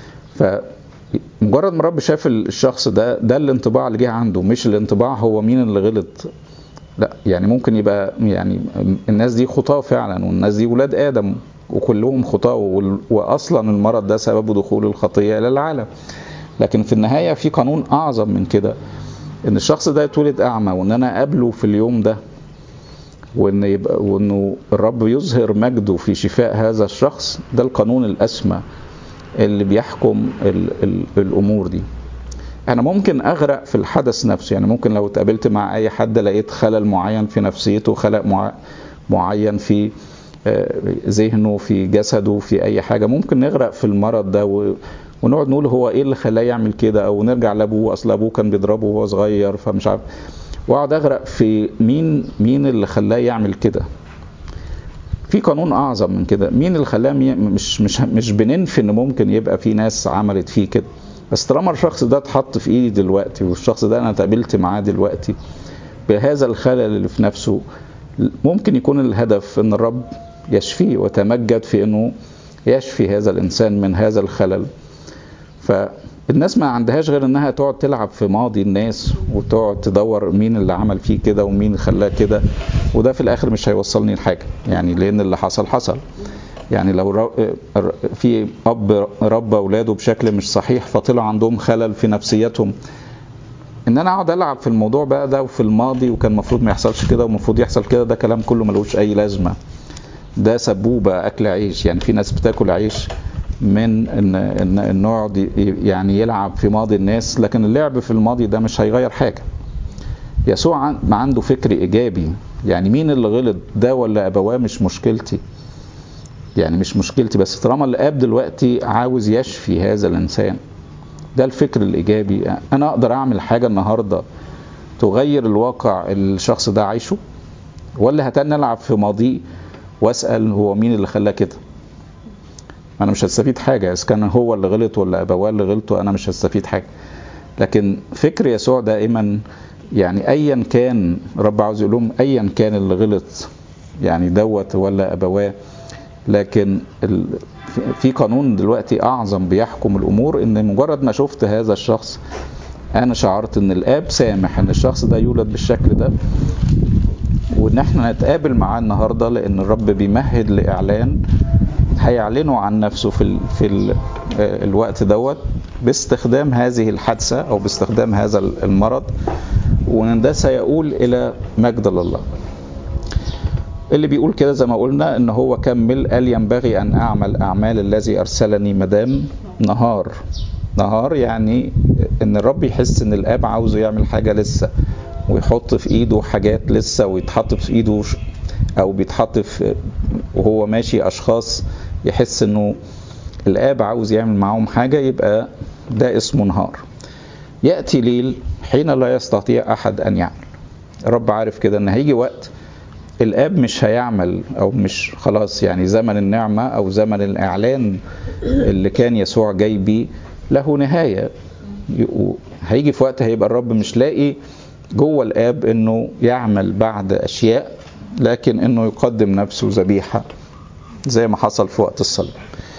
فمجرد ما الرب شاف الشخص ده، ده الانطباع اللي جه عنده، مش الانطباع هو مين اللي غلط، لا. يعني ممكن يبقى يعني الناس دي خطاة فعلا، والناس دي ولاد آدم وكلهم خطاة، وأصلا المرض ده سبب دخول الخطية إلى العالم. لكن في النهاية في قانون أعظم من كده، إن الشخص ده يتولد أعمى، وإن أنا أقابله في اليوم ده، وإن يبقى وإنه الرب يظهر مجده في شفاء هذا الشخص. ده القانون الأسمى اللي بيحكم ال ال الأمور دي. أنا ممكن أغرق في الحدث نفسه، يعني ممكن لو اتقابلت مع أي حد لقيت خلل معين في نفسيته، خلل معين في ذهنه، في جسده، في أي حاجة، ممكن نغرق في المرض ده ونقعد نقول هو إيه اللي خلاه يعمل كده، أو نرجع لأبوه، أصل أبوه كان بيضربه وهو صغير فمش عارف، واقعد اغرق في مين مين اللي خلاه يعمل كده. في قانون اعظم من كده، مين اللي خلاه مش مش مش بننفي ان ممكن يبقى في ناس عملت فيه كده، بس طالما الشخص ده اتحط في ايدي دلوقتي، والشخص ده انا اتقابلت معاه دلوقتي بهذا الخلل اللي في نفسه، ممكن يكون الهدف ان الرب يشفيه وتمجد في انه يشفي هذا الانسان من هذا الخلل. فالناس ما عندهاش غير انها تقعد تلعب في ماضي الناس، وتقعد تدور مين اللي عمل فيه كده ومين خلاه كده، وده في الاخر مش هيوصلني لحاجه، يعني لان اللي حصل حصل. يعني لو في اب ربى اولاده بشكل مش صحيح فطلع عندهم خلل في نفسيتهم، ان انا اقعد العب في الموضوع بقى ده وفي الماضي وكان المفروض ما يحصلش كده ومفروض يحصل كده، ده كلام كله ملوش اي لازمه. ده سبوبه اكل عيش. يعني في ناس بتاكل عيش من ان ان النوع يعني يلعب في ماضي الناس، لكن اللعب في الماضي ده مش هيغير حاجه. يسوع ما عنده فكر ايجابي، يعني مين اللي غلط ده ولا ابواه مش مشكلتي، يعني مش مشكلتي، بس طالما الاب دلوقتي عاوز يشفي هذا الانسان، ده الفكر الايجابي. انا اقدر اعمل حاجه النهارده تغير الواقع الشخص ده عايشه، ولا هتن نلعب في ماضيه واسال هو مين اللي خلاه كده؟ انا مش هستفيد حاجة، اذا كان هو اللي غلط ولا ابواه اللي غلطوا انا مش هستفيد حاجة. لكن فكر يسوع دائما يعني ايا كان، رب عاوز يقول لهم ايا كان اللي غلط يعني دوت ولا ابواه، لكن في قانون دلوقتي اعظم بيحكم الامور، ان مجرد ما شفت هذا الشخص انا شعرت ان الاب سامح ان الشخص ده يولد بالشكل ده، وان احنا نتقابل معاه النهارده، لان الرب بيمهد لاعلان هيعلنوا عن نفسه في ال في ال الوقت دوت باستخدام هذه الحادثة او باستخدام هذا المرض، وان ده سيقول الى مجد الله. اللي بيقول كده زي ما قلنا ان هو كمل قال ينبغي ان اعمل اعمال الذي ارسلني مدام نهار. نهار يعني ان الرب يحس ان الاب عاوزه يعمل حاجة لسه، ويحط في ايده حاجات لسه، ويتحط في ايده او بيتحط في وهو ماشي اشخاص يحس انه الاب عاوز يعمل معهم حاجة، يبقى ده اسمه نهار. يأتي ليل حين لا يستطيع احد ان يعمل. الرب عارف كده ان هيجي وقت الاب مش هيعمل، او مش خلاص يعني زمن النعمة او زمن الاعلان اللي كان يسوع جاي بيه له نهاية. هيجي في وقت هيبقى الرب مش لاقي جوه الاب انه يعمل بعد اشياء، لكن انه يقدم نفسه ذبيحة زي ما حصل في وقت الصلب.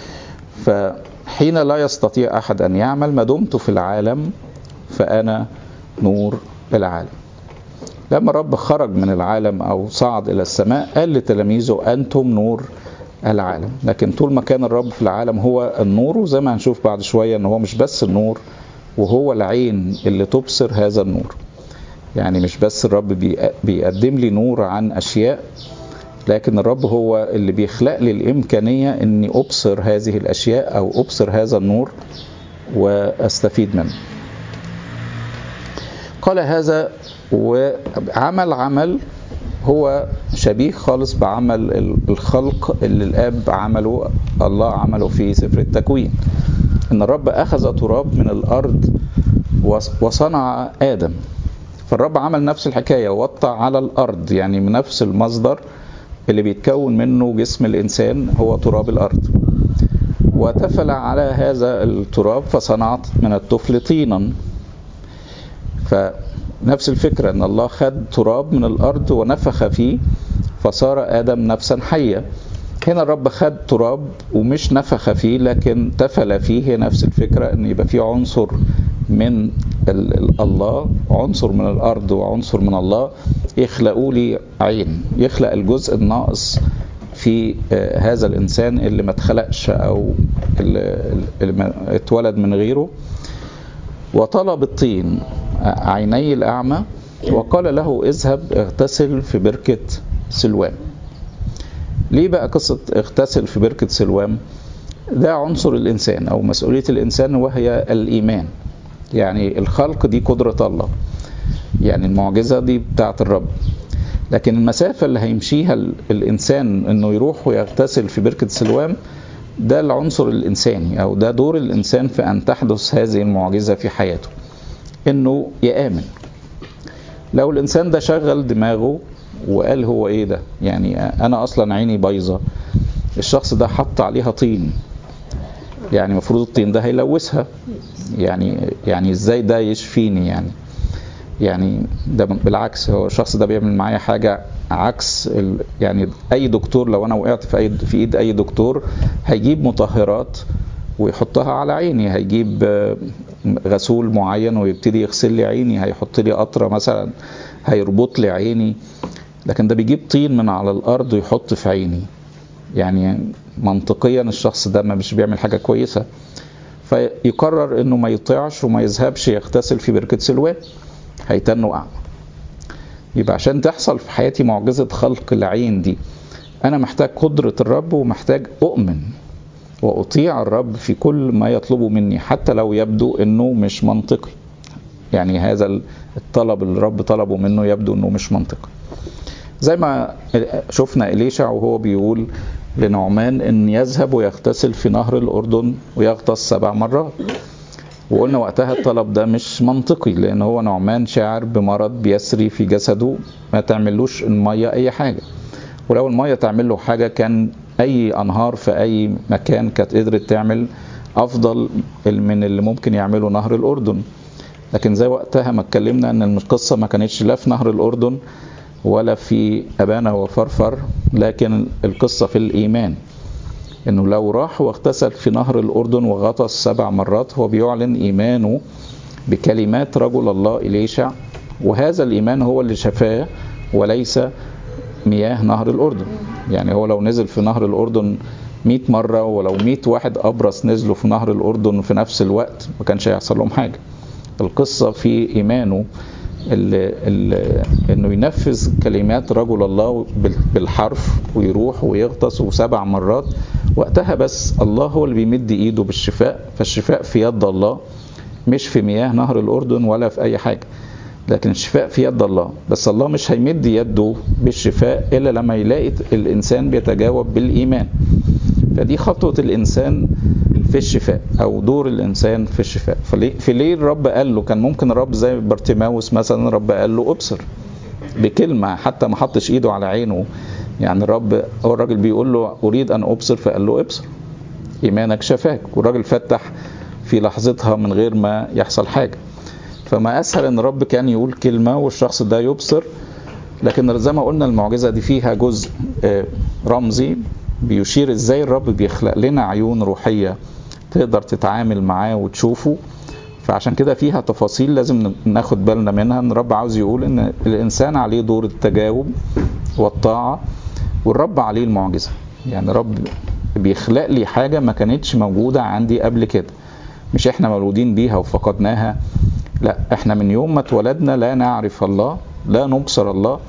فحين لا يستطيع احد ان يعمل ما دمت في العالم فانا نور العالم. لما الرب خرج من العالم او صعد الى السماء قال لتلاميذه انتم نور العالم. لكن طول ما كان الرب في العالم هو النور، وزي ما هنشوف بعد شوية ان هو مش بس النور، وهو العين اللي تبصر هذا النور. يعني مش بس الرب بيقدم لي نور عن اشياء، لكن الرب هو اللي بيخلق لي الامكانية اني ابصر هذه الاشياء او ابصر هذا النور واستفيد منه. قال هذا وعمل عمل هو شبيه خالص بعمل الخلق اللي الاب عمله، الله عمله في سفر التكوين. ان الرب اخذ تراب من الارض وصنع ادم. فالرب عمل نفس الحكاية، ووضع على الارض يعني من نفس المصدر اللي بيتكون منه جسم الانسان هو تراب الارض، وتفل على هذا التراب فصنعت من الطفل طينا. فنفس الفكرة ان الله خد تراب من الارض ونفخ فيه فصار ادم نفسا حية. هنا الرب خد تراب ومش نفخ فيه لكن تفل فيه. هي نفس الفكرة ان يبقى فيه عنصر من الله، عنصر من الارض وعنصر من الله، يخلقوا لي عين، يخلق الجزء الناقص في هذا الانسان اللي ما اتخلقش او اللي اتولد من غيره. وطلب الطين عيني الاعمى وقال له اذهب اغتسل في بركة سلوام. ليه بقى قصة اغتسل في بركة سلوام؟ ده عنصر الإنسان أو مسؤولية الإنسان، وهي الإيمان. يعني الخلق دي قدرة الله، يعني المعجزة دي بتاعت الرب، لكن المسافة اللي هيمشيها الإنسان إنه يروح ويغتسل في بركة سلوام ده العنصر الإنساني، أو ده دور الإنسان في أن تحدث هذه المعجزة في حياته، إنه يآمن. لو الإنسان ده شغل دماغه وقال هو إيه ده، يعني أنا أصلا عيني بايظة، الشخص ده حط عليها طين، يعني مفروض الطين ده هيلوثها، يعني يعني ازاي ده يشفيني؟ يعني يعني ده بالعكس، هو الشخص ده بيعمل معايا حاجة عكس ال... يعني اي دكتور لو انا وقعت في اي في ايد اي دكتور هيجيب مطهرات ويحطها على عيني، هيجيب غسول معين ويبتدي يغسل لي عيني، هيحط لي قطرة مثلا هيربط لي عيني، لكن ده بيجيب طين من على الارض ويحط في عيني. يعني منطقيا الشخص ده ما مش بيعمل حاجة كويسة، فيقرر انه ما يطيعش وما يذهبش يغتسل في بركة سلوان، هيتنه أعمى. يبقى عشان تحصل في حياتي معجزة خلق العين دي أنا محتاج قدرة الرب، ومحتاج أؤمن وأطيع الرب في كل ما يطلبه مني حتى لو يبدو أنه مش منطقي. يعني هذا الطلب اللي الرب طلبه منه يبدو أنه مش منطقي، زي ما شفنا إليشع وهو بيقول لنعمان أن يذهب ويغتسل في نهر الأردن ويغطس سبع مرات، وقلنا وقتها الطلب ده مش منطقي، لأن هو نعمان شاعر بمرض بيسري في جسده ما تعملوش المية أي حاجة، ولو المية تعمل له حاجة كان اي انهار في اي مكان كانت قدرت تعمل افضل من اللي ممكن يعمله نهر الاردن. لكن زي وقتها ما اتكلمنا ان القصه ما كانتش لا في نهر الاردن ولا في ابانا وفرفر، لكن القصه في الايمان، انه لو راح واغتسل في نهر الاردن وغطس سبع مرات هو بيعلن ايمانه بكلمات رجل الله إليشع، وهذا الايمان هو اللي شفاه وليس مياه نهر الاردن. يعني هو لو نزل في نهر الاردن مئة مرة ولو مئة واحد أبرص نزلوا في نهر الأردن في نفس الوقت ما كانش هيحصل لهم حاجة. القصة في إيمانه اللي اللي إنه ينفذ كلمات رجل الله بالحرف ويروح ويغطس وسبع مرات. وقتها بس الله هو اللي بيمد إيده بالشفاء، فالشفاء في يد الله مش في مياه نهر الأردن ولا في أي حاجة، لكن الشفاء في يد الله. بس الله مش هيمد يده بالشفاء إلا لما يلاقي الإنسان بيتجاوب بالإيمان. فدي خطوة الإنسان في الشفاء أو دور الإنسان في الشفاء. في ليه الرب قال له، كان ممكن الرب زي بارتيماوس مثلا الرب قال له أبصر بكلمة، حتى ما حطش إيده على عينه. يعني الرب هو الراجل بيقول له أريد أن أبصر، فقال له أبصر إيمانك شفاك، والراجل فتح في لحظتها من غير ما يحصل حاجة. فما أسهل أن الرب كان يقول كلمة والشخص ده يبصر. لكن زي ما قلنا المعجزة دي فيها جزء رمزي بيشير ازاي الرب بيخلق لنا عيون روحية تقدر تتعامل معاه وتشوفه. فعشان كده فيها تفاصيل لازم ناخد بالنا منها، ان الرب عاوز يقول ان الانسان عليه دور التجاوب والطاعة، والرب عليه المعجزة. يعني الرب بيخلق لي حاجة ما كانتش موجودة عندي قبل كده، مش احنا مولودين بيها وفقدناها، لا احنا من يوم ما اتولدنا لا نعرف الله، لا نبصر الله.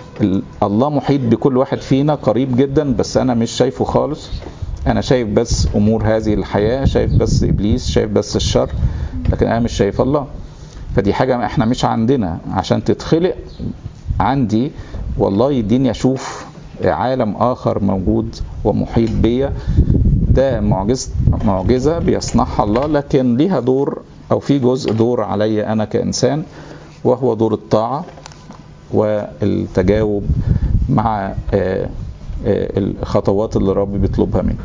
الله محيط بكل واحد فينا قريب جدا، بس انا مش شايفه خالص. انا شايف بس امور هذه الحياة، شايف بس ابليس، شايف بس الشر، لكن انا مش شايف الله. فدي حاجة احنا مش عندنا. عشان تتخلق عندي والله يديني اشوف عالم اخر موجود ومحيط بيا، ده معجزة معجزة بيصنعها الله. لكن ليها دور او في جزء دور علي انا كإنسان، وهو دور الطاعة والتجاوب مع الخطوات اللي الرب بيطلبها منه.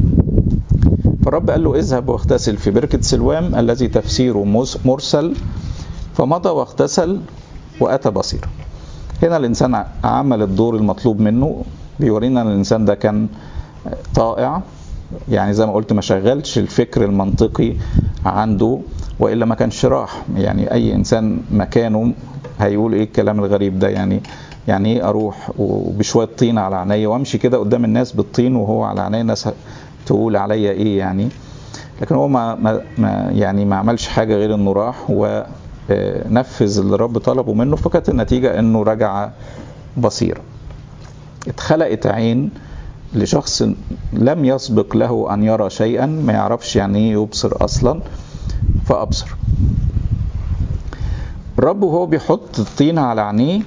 فالرب قال له اذهب واغتسل في بركة سلوام الذي تفسيره مرسل، فمضى واغتسل وأتى بصيرا. هنا الإنسان عمل الدور المطلوب منه، بيورينا أن الإنسان ده كان طائع. يعني زي ما قلت ما شغلش الفكر المنطقي عنده، وإلا ما كانش راح. يعني أي إنسان مكانه هيقول إيه الكلام الغريب ده، يعني يعني إيه أروح وبشوية طين على عيني وأمشي كده قدام الناس بالطين وهو على عيني، الناس تقول عليا إيه يعني. لكن هو ما, ما يعني ما عملش حاجة غير إنه راح ونفذ اللي الرب طلبه منه، فكانت النتيجة إنه رجع بصير. اتخلقت عين لشخص لم يسبق له أن يرى شيئا، ما يعرفش يعني إيه يبصر أصلا، فأبصر. الرب وهو بيحط الطين على عينيه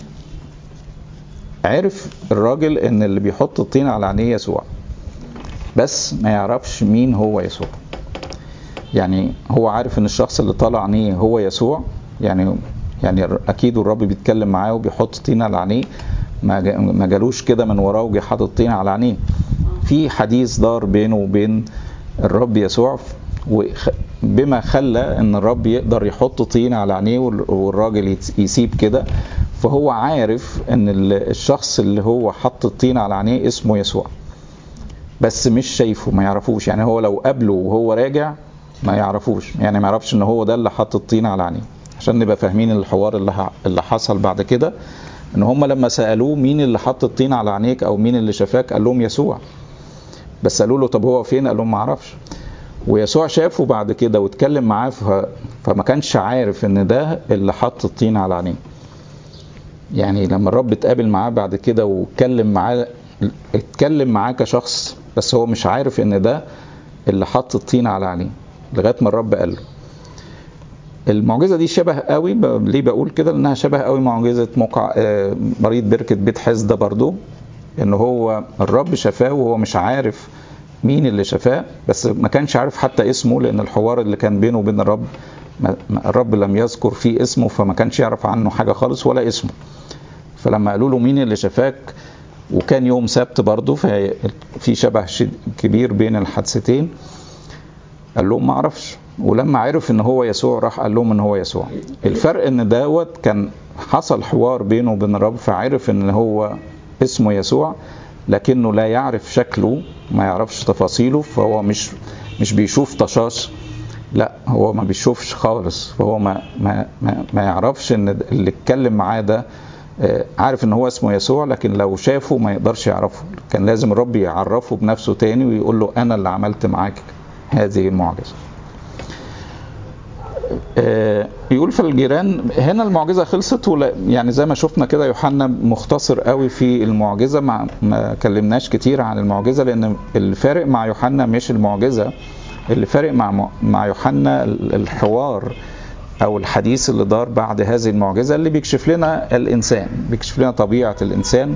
عرف الراجل إن اللي بيحط الطين على عينيه يسوع، بس ما يعرفش مين هو يسوع. يعني هو عارف إن الشخص اللي طالع عينيه هو يسوع، يعني يعني أكيد الرب بيتكلم معاه وبيحط طين على عينيه، ما جالوش كده من وراه وجي حاطط طين على عينيه. في حديث دار بينه وبين الرب يسوع، بما خلى ان الرب يقدر يحط طين على عينيه والراجل يسيب كده. فهو عارف ان الشخص اللي هو حط الطين على عينيه اسمه يسوع، بس مش شايفه، ما يعرفوش. يعني هو لو قابله وهو راجع ما يعرفوش، يعني ما يعرفش ان هو ده اللي حط الطين على عينيه. عشان نبقى فاهمين الحوار اللي اللي حصل بعد كده، ان هم لما سألوه مين اللي حط الطين على عينيك او مين اللي شافاك، قال لهم يسوع. بس قالوا له طب هو فين؟ قال لهم ما اعرفش. ويسوع شافه بعد كده واتكلم معاه، فما كانش عارف ان ده اللي حط الطين على عينيه. يعني لما الرب اتقابل معاه بعد كده واتكلم معاه، اتكلم معاه كشخص، بس هو مش عارف ان ده اللي حط الطين على عينيه لغايه ما الرب قال له. المعجزه دي شبه قوي، ليه بقول كده؟ لانها شبه قوي معجزه موقع مريض بركه بيت حزده برضو، ان هو الرب شفاه وهو مش عارف مين اللي شفاه، بس ما كانش عارف حتى اسمه، لان الحوار اللي كان بينه وبين الرب الرب لم يذكر فيه اسمه، فما كانش يعرف عنه حاجه خالص ولا اسمه. فلما قالوا له مين اللي شفاك، وكان يوم سبت برضه، في شبه كبير بين الحادثتين. قال لهم ما اعرفش، ولما عرف ان هو يسوع راح قال لهم ان هو يسوع. الفرق ان دوت كان حصل حوار بينه وبين الرب، فعرف ان هو اسمه يسوع، لكنه لا يعرف شكله، ما يعرفش تفاصيله، فهو مش مش بيشوف طشاش، لا هو ما بيشوفش خالص، فهو ما ما ما, ما يعرفش ان اللي اتكلم معاه ده عارف ان هو اسمه يسوع، لكن لو شافه ما يقدرش يعرفه. كان لازم الرب يعرفه بنفسه تاني ويقول له انا اللي عملت معاك هذه المعجزة. يقول في الجيران هنا المعجزة خلصت، يعني زي ما شفنا كده يوحنا مختصر قوي في المعجزة، ما, ما كلمناش كتير عن المعجزة، لأن الفارق مع يوحنا مش المعجزة، اللي فارق مع مع يوحنا الحوار أو الحديث اللي دار بعد هذه المعجزة، اللي بيكشف لنا الإنسان، بيكشف لنا طبيعة الإنسان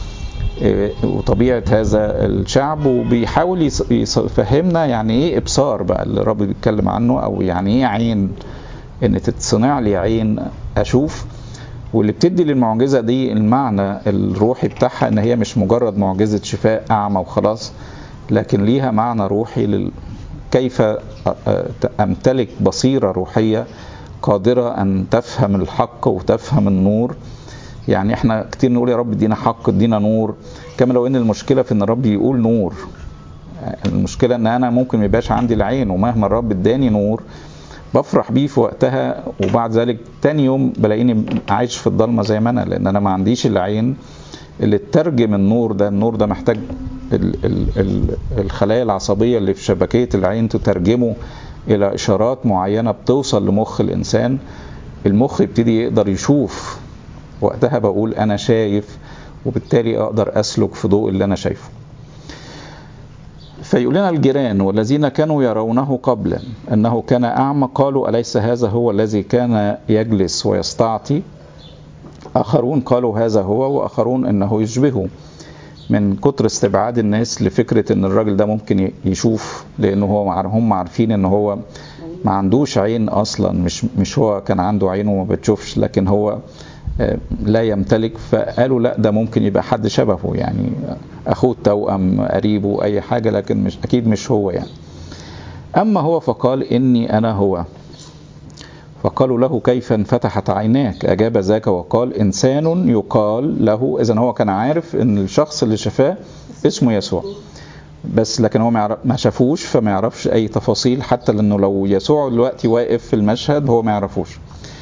وطبيعة هذا الشعب، وبيحاول يفهمنا يعني ايه ابصار بقى اللي الرب بيتكلم عنه، او يعني ايه عين، ان تتصنع لي عين اشوف. واللي بتدي للمعجزة دي المعنى الروحي بتاعها، ان هي مش مجرد معجزة شفاء اعمى وخلاص، لكن ليها معنى روحي لل... كيف امتلك بصيرة روحية قادرة ان تفهم الحق وتفهم النور. يعني احنا كتير نقول يا رب ادينا حق ادينا نور، كما لو ان المشكلة في ان الرب يقول نور. المشكلة ان انا ممكن ما يبقاش عندي العين، ومهما الرب اداني نور بفرح بيه في وقتها، وبعد ذلك تاني يوم بلاقيني عايش في الضلمة زي ما انا، لان انا ما عنديش العين اللي تترجم النور ده. النور ده محتاج ال ال ال الخلايا العصبية اللي في شبكية العين تترجمه الى اشارات معينة بتوصل لمخ الانسان، المخ يبتدي يقدر يشوف. وقتها بقول أنا شايف، وبالتالي أقدر أسلك في ضوء اللي أنا شايفه. فيقول لنا الجيران والذين كانوا يرونه قبلا أنه كان أعمى قالوا أليس هذا هو الذي كان يجلس ويستعطي؟ آخرون قالوا هذا هو، وآخرون أنه يشبهه، من كتر استبعاد الناس لفكرة أن الراجل ده ممكن يشوف، لأنه هو هم عارفين أنه هو ما عندوش عين أصلا، مش مش هو كان عنده عين وما بتشوفش، لكن هو لا يمتلك. فقالوا لا ده ممكن يبقى حد شبهه، يعني أخوه التوأم قريبه أي حاجة، لكن مش أكيد مش هو يعني. أما هو فقال إني أنا هو. فقالوا له كيف انفتحت عيناك؟ أجاب ذاك وقال إنسان يقال له. إذن هو كان عارف إن الشخص اللي شفاه اسمه يسوع، بس لكن هو ما شافوش، فما يعرفش أي تفاصيل، حتى لأنه لو يسوع دلوقتي واقف في المشهد هو ما يعرفوش.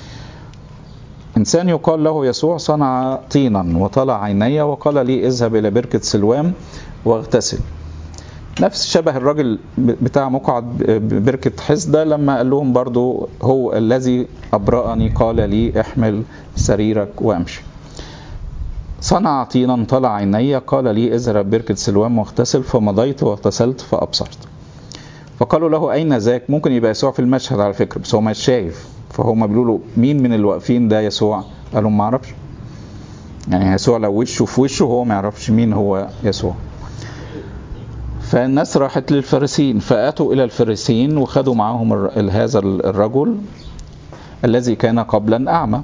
إنسان يقال له يسوع صنع طينا وطلع عيني وقال لي اذهب إلى بركة سلوام واغتسل. نفس شبه الراجل بتاع مقعد بركة حسدة لما قال لهم برضو هو الذي أبرأني قال لي احمل سريرك وامشي. صنع طينا طلع عيني قال لي اذهب بركة سلوام واغتسل، فمضيت واغتسلت فأبصرت. فقالوا له أين ذاك؟ ممكن يبقى يسوع في المشهد على فكرة، بس هو مش شايف، فهم بيقولوا له مين من الواقفين ده يسوع؟ قالوا ما اعرفش. يعني يسوع لو وشه في وشه هو ما يعرفش مين هو يسوع. فالناس راحت للفريسيين، فأتوا إلى الفريسيين وخدوا معهم هذا الرجل الذي كان قبلا أعمى.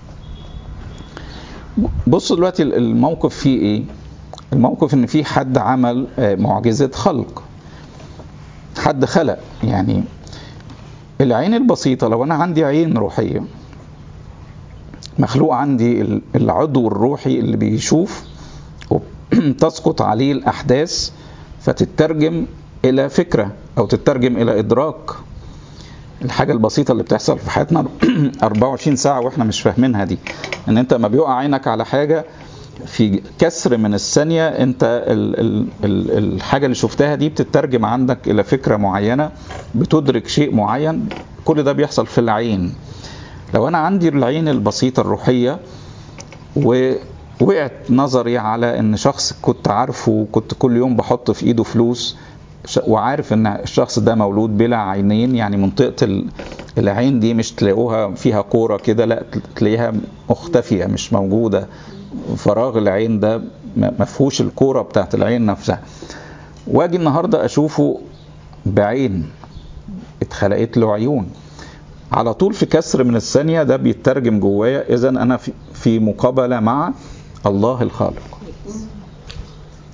بصوا دلوقتي الموقف فيه إيه؟ الموقف إن في حد عمل معجزة خلق، حد خلق. يعني العين البسيطة، لو أنا عندي عين روحية، مخلوق عندي العضو الروحي اللي بيشوف وتسقط عليه الأحداث فتترجم إلى فكرة أو تترجم إلى إدراك. الحاجة البسيطة اللي بتحصل في حياتنا أربعة وعشرين ساعة وإحنا مش فاهمينها دي، إن أنت ما بيقع عينك على حاجة في كسر من الثانية، أنت ال ال ال الحاجة اللي شفتها دي بتترجم عندك إلى فكرة معينة، بتدرك شيء معين. كل ده بيحصل في العين. لو أنا عندي العين البسيطة الروحية ووقعت نظري على ان شخص كنت عارفه وكنت كل يوم بحط في ايده فلوس، وعارف ان الشخص ده مولود بلا عينين، يعني منطقة العين دي مش تلاقوها فيها كورة كده، لا تلاقيها مختفية مش موجودة، فراغ العين ده مفهوش الكورة بتاعت العين نفسها. واجي النهاردة اشوفه بعين اتخلقت له عيون، على طول في كسر من الثانية ده بيترجم جوايا إذن أنا في مقابلة مع الله الخالق.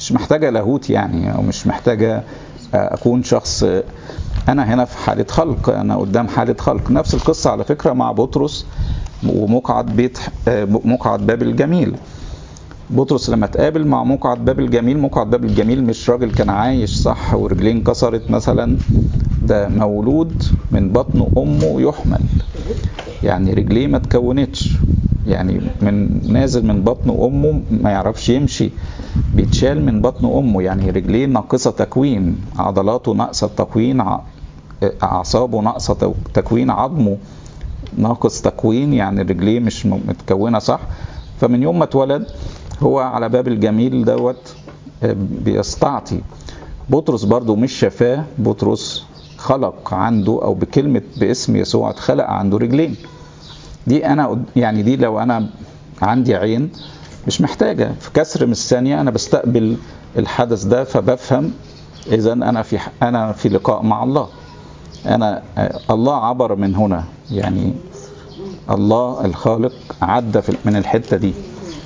مش محتاجة لاهوت يعني، او مش محتاجة اكون شخص. انا هنا في حالة خلق، انا قدام حالة خلق. نفس القصة على فكرة مع بطرس ومقعد بيت مقعد باب الجميل. بطرس لما تقابل مع مقعد باب الجميل، مقعد باب الجميل مش راجل كان عايش صح ورجلين كسرت مثلا، ده مولود من بطن امه يحمل، يعني رجليه ما تكونتش، يعني من نازل من بطن امه ما يعرفش يمشي، بيتشال من بطن امه، يعني رجليه ناقصه تكوين، عضلاته ناقصه تكوين، اعصابه ناقصه تكوين، عظمه ناقص تكوين، يعني رجليه مش متكونه صح. فمن يوم ما اتولد هو على باب الجميل دوت بيستعطي. بطرس برضو مش شفاه، بطرس خلق عنده، او بكلمة باسم يسوع اتخلق عنده رجلين. دي انا يعني دي لو انا عندي عين مش محتاجة، في كسر من الثانية انا بستقبل الحدث ده، فبفهم اذا انا في انا في لقاء مع الله. انا الله عبر من هنا، يعني الله الخالق عدى من الحتة دي.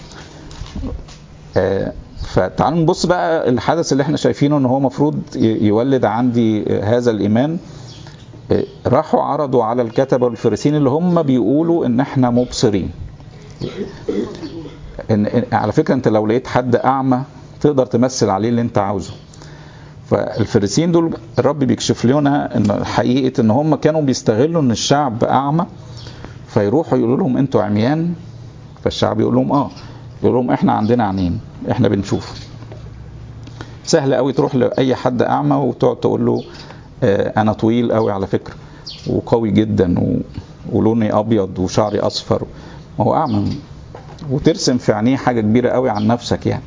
فتعالوا نبص بقى الحدث اللي احنا شايفينه ان هو مفروض يولد عندي هذا الايمان. راحوا عرضوا على الكتبة والفريسين اللي هم بيقولوا ان احنا مبصرين. إن على فكرة انت لو لقيت حد اعمى تقدر تمثل عليه اللي انت عاوزه. فالفريسين دول الرب بيكشف لنا ان حقيقة ان هم كانوا بيستغلوا ان الشعب اعمى، فيروحوا يقولوا لهم انتوا عميان، فالشعب يقول لهم اه، يقول لهم احنا عندنا عينين احنا بنشوف. سهل قوي تروح لاي حد اعمى وتقعد تقول له اه انا طويل قوي على فكرة وقوي جدا و... ولوني ابيض وشعري اصفر، ما هو اعمى، وترسم في عينيه حاجة كبيرة قوي عن نفسك يعني.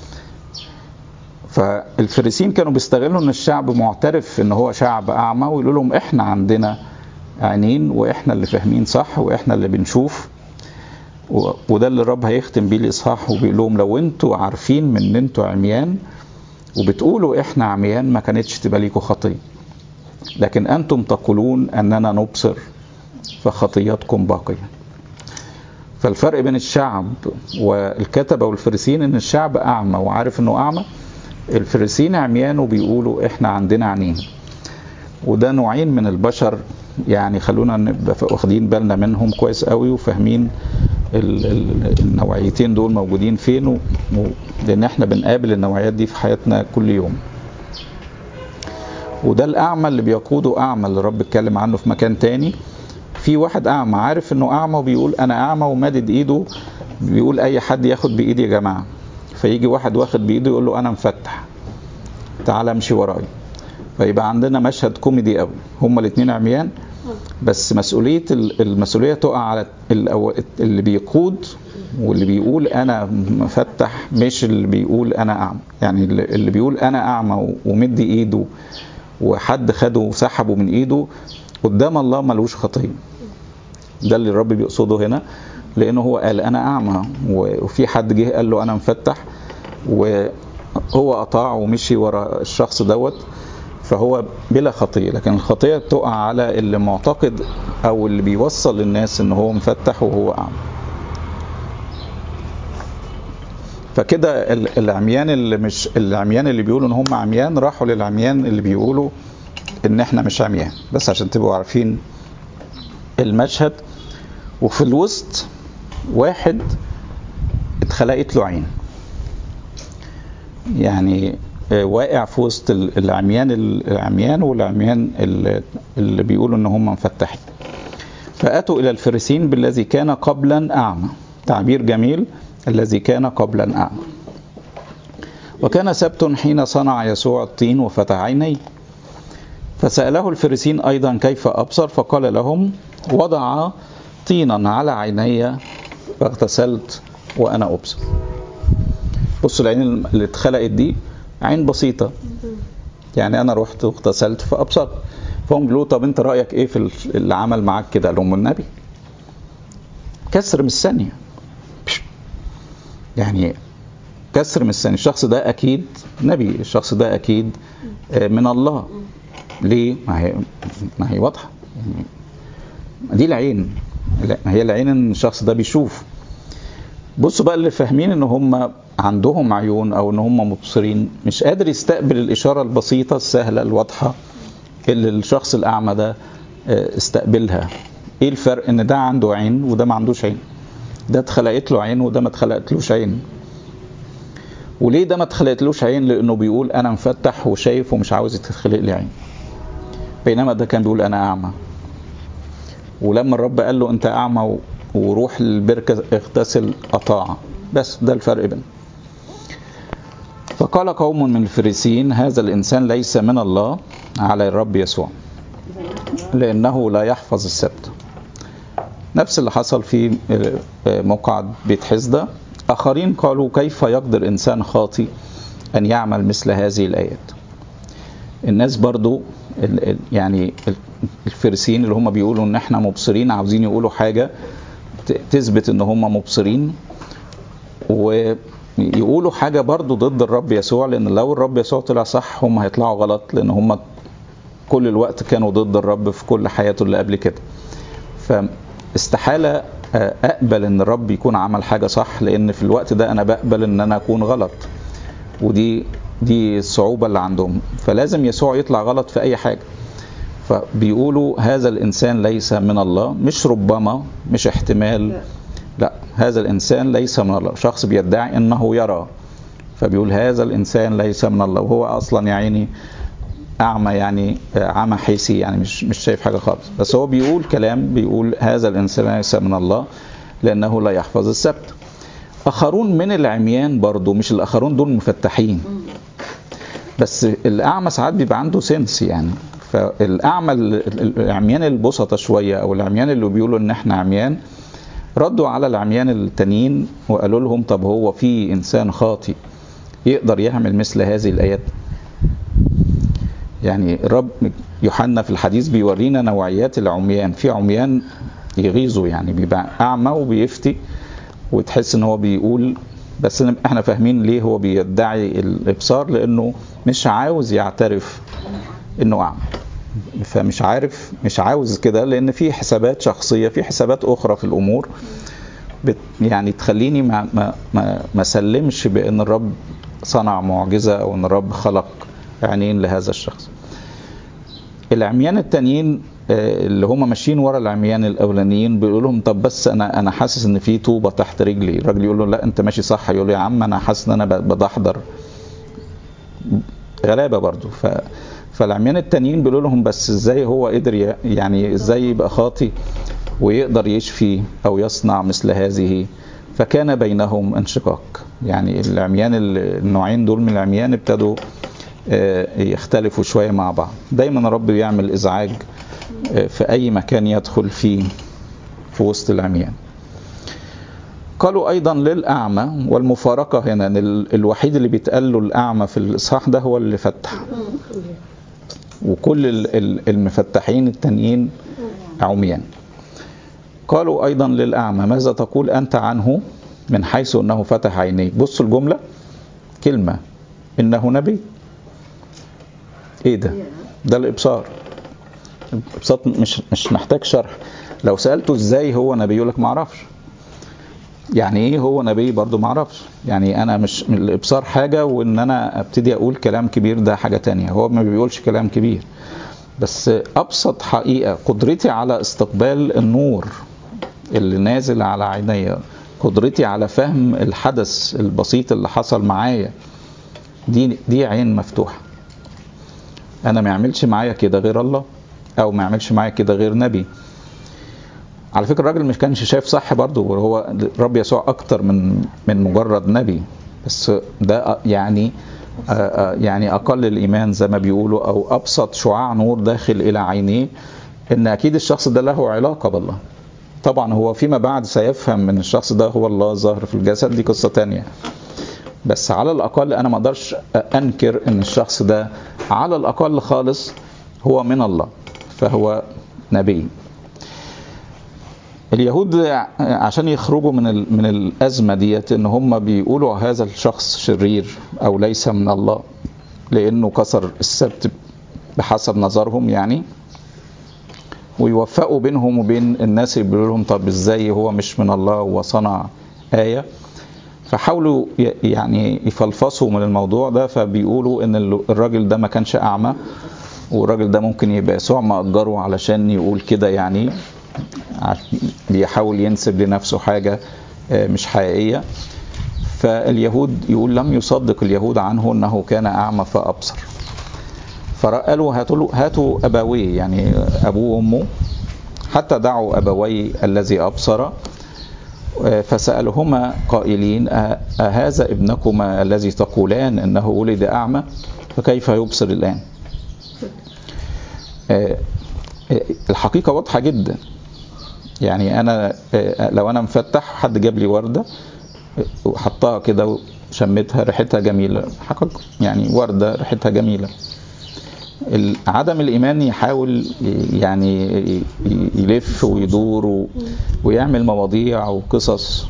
فالفريسين كانوا بيستغلوا ان الشعب معترف ان هو شعب اعمى، ويقولوا لهم احنا عندنا عينين واحنا اللي فاهمين صح واحنا اللي بنشوف. وده اللي الرب هيختم بيه الاصحاح وبيقول لهم لو انتوا عارفين من ان انتوا عميان وبتقولوا احنا عميان ما كانتش تبقى ليكوا خطيه، لكن انتم تقولون اننا نبصر فخطياتكم باقيه. فالفرق بين الشعب والكتبه والفريسين ان الشعب اعمى وعارف انه اعمى، الفريسين عميان وبيقولوا احنا عندنا عينين. وده نوعين من البشر، يعني خلونا نبقى واخدين بالنا منهم كويس قوي وفاهمين النوعيتين دول موجودين فين، و... لان احنا بنقابل النوعيات دي في حياتنا كل يوم. وده الاعمى اللي بيقوده اعمى اللي الرب اتكلم عنه في مكان تاني. في واحد اعمى عارف انه اعمى وبيقول انا اعمى ومادد ايده، بيقول اي حد ياخد بايدي يا جماعه، فيجي واحد واخد بايده يقول له انا مفتح تعال امشي ورايا. فيبقى عندنا مشهد كوميدي قوي، هما الاثنين عميان بس مسؤوليه المسؤوليه تقع على اللي بيقود واللي بيقول انا مفتح، مش اللي بيقول انا اعمى. يعني اللي بيقول انا اعمى ومدي ايده وحد خده وسحبه من ايده قدام الله ملوش خطيه. ده اللي الرب بيقصده هنا، لانه هو قال انا اعمى وفي حد جه قال له انا مفتح وهو قطع ومشي ورا الشخص دوت، فهو بلا خطيه. لكن الخطيه تقع على اللي معتقد او اللي بيوصل للناس ان هو مفتح وهو اعمى. فكده العميان اللي مش العميان اللي بيقولوا ان هم عميان راحوا للعميان اللي بيقولوا ان احنا مش عميان، بس عشان تبقوا عارفين المشهد. وفي الوسط واحد اتخلقت له عين، يعني واقع في وسط العميان العميان والعميان اللي بيقولوا ان هم مفتحين. فاتوا الى الفريسين بالذي كان قبلا اعمى، تعبير جميل، الذي كان قبلا اعمى. وكان سبت حين صنع يسوع الطين وفتح عينيه، فسأله الفريسين ايضا كيف ابصر، فقال لهم وضع طينا على عيني فاغتسلت وانا ابصر. بصوا العين اللي اتخلقت دي عين بسيطة، يعني انا رحت واغتسلت فابصرت. فهم بيقولوا طب انت رأيك ايه في اللي عمل معاك كده؟ لهم النبي كسر من الثانية، يعني كسر من الثانية. الشخص ده اكيد نبي، الشخص ده اكيد من الله. ليه؟ ما هي ما هي واضحة، يعني دي العين، ما هي العين ان الشخص ده بيشوف. بصوا بقى اللي فاهمين ان هم عندهم عيون او ان هم مبصرين مش قادر يستقبل الاشاره البسيطه السهله الواضحه اللي الشخص الاعمى ده استقبلها. ايه الفرق؟ ان ده عنده عين وده ما عندوش عين، ده اتخلقت له عين وده ما اتخلقتلوش عين. وليه ده ما اتخلقتلوش عين؟ لانه بيقول انا مفتح وشايف ومش عاوز يتخلق لي عين، بينما ده كان بيقول انا اعمى. ولما الرب قال له انت اعمى وروح البركه اغتسل اطاع. بس ده الفرق بينهم. فقال قوم من الفريسيين هذا الانسان ليس من الله على الرب يسوع لانه لا يحفظ السبت. نفس اللي حصل في موقع بيت حزدة. اخرين قالوا كيف يقدر انسان خاطئ ان يعمل مثل هذه الايات. الناس برضو يعني الفريسيين اللي هم بيقولوا ان احنا مبصرين عاوزين يقولوا حاجة تثبت ان هم مبصرين، ويقولوا حاجة برضو ضد الرب يسوع، لان لو الرب يسوع طلع صح هم هيطلعوا غلط، لان هم كل الوقت كانوا ضد الرب في كل حياته اللي قبل كده. فاستحالة اقبل ان الرب يكون عمل حاجة صح، لان في الوقت ده انا بقبل ان انا اكون غلط، ودي دي الصعوبة اللي عندهم. فلازم يسوع يطلع غلط في اي حاجة. فبيقولوا هذا الانسان ليس من الله، مش ربما، مش احتمال، لا، هذا الانسان ليس من الله. شخص بيدعي انه يرى، فبيقول هذا الانسان ليس من الله، وهو اصلا يا عيني اعمى، يعني عمى حيثي، يعني مش مش شايف حاجة خالص. بس هو بيقول كلام، بيقول هذا الانسان ليس من الله لانه لا يحفظ السبت. اخرون من العميان برضو، مش الاخرون دول مفتحين، بس الاعمى ساعات بيبقى عنده سنس يعني. فالاعمى العميان البسطة شوية، او العميان اللي بيقولوا ان احنا عميان، ردوا على العميان التانيين وقالوا لهم طب هو في انسان خاطئ يقدر يعمل مثل هذه الايات؟ يعني الرب يوحنا في الحديث بيورينا نوعيات العميان. في عميان يغيظوا، يعني بيبقى اعمى وبيفتي وتحس ان هو بيقول، بس احنا فاهمين ليه هو بيدعي الابصار، لانه مش عاوز يعترف انه اعمى. فمش عارف، مش عاوز كده، لان في حسابات شخصية، في حسابات اخرى في الامور بت يعني تخليني ما ما ما ما سلمش بان الرب صنع معجزة او ان الرب خلق عينين لهذا الشخص. العميان التانيين اللي هم ماشيين ورا العميان الاولانيين بيقولوا لهم طب بس انا انا حاسس ان في طوبة تحت رجلي. الراجل يقول له لا انت ماشي صح، يقول له يا عم انا حاسس ان انا بضحضر. غلابة برضو. ف فالعميان التانيين بيقولوا لهم بس ازاي هو قدر، يعني ازاي يبقى خاطي ويقدر يشفي او يصنع مثل هذه؟ فكان بينهم انشقاق. يعني العميان النوعين دول من العميان ابتدوا يختلفوا شوية مع بعض. دايما الرب يعمل ازعاج في اي مكان يدخل فيه في وسط العميان. قالوا ايضا للاعمى، والمفارقة هنا ان الوحيد اللي بيتقال له الاعمى في الاصحاح ده هو اللي فتح، وكل المفتحين التانيين عميان. قالوا ايضا للاعمى ماذا تقول انت عنه من حيث انه فتح عينيه؟ بصوا الجملة، كلمة انه نبي. ايه ده؟ ده الابصار. الابصار مش مش محتاج شرح. لو سألته ازاي هو نبي يقول لك ما اعرفش. يعني ايه هو نبي؟ برضو ما اعرفش. يعني انا مش من الابصار حاجة، وان انا ابتدي اقول كلام كبير ده حاجة تانية. هو ما بيقولش كلام كبير، بس ابسط حقيقة قدرتي على استقبال النور اللي نازل على عيني، قدرتي على فهم الحدث البسيط اللي حصل معايا، دي دي عين مفتوحة. انا ما يعملش معايا كده غير الله، او ما يعملش معايا كده غير نبي. على فكرة الراجل مش كانش شايف صح برضو، وهو رب يسوع اكتر من من مجرد نبي، بس ده يعني يعني اقل الايمان زي ما بيقولوا، او ابسط شعاع نور داخل الى عينيه، ان اكيد الشخص ده له علاقة بالله. طبعا هو فيما بعد سيفهم من الشخص ده هو الله ظاهر في الجسد، دي قصة تانية. بس على الأقل أنا ما أقدرش أنكر أن الشخص ده على الأقل خالص هو من الله، فهو نبي. اليهود عشان يخرجوا من من الأزمة ديت إن هم بيقولوا هذا الشخص شرير أو ليس من الله لأنه كسر السبت بحسب نظرهم يعني، ويوفقوا بينهم وبين الناس اللي بيقولوا لهم طب إزاي هو مش من الله وصنع آية. فحاولوا يعني يفلفصوا من الموضوع ده، فبيقولوا ان الراجل ده ما كانش اعمى، والراجل ده ممكن يبقى يسوع مأجره علشان يقول كده، يعني بيحاول ينسب لنفسه حاجة مش حقيقية. فاليهود يقول لم يصدق اليهود عنه انه كان اعمى فابصر. فقالوا هاتوا هاتوا ابويه، يعني ابوه وامه، حتى دعوا ابوي الذي ابصر فسألهما قائلين أهذا ابنكما الذي تقولان انه ولد اعمى فكيف يبصر الان؟ الحقيقة واضحة جدا. يعني انا لو انا مفتح حد جاب لي وردة وحطها كده وشمتها ريحتها جميلة، حقيقة يعني وردة ريحتها جميلة. عدم الإيمان يحاول يعني يلف ويدور ويعمل مواضيع وقصص.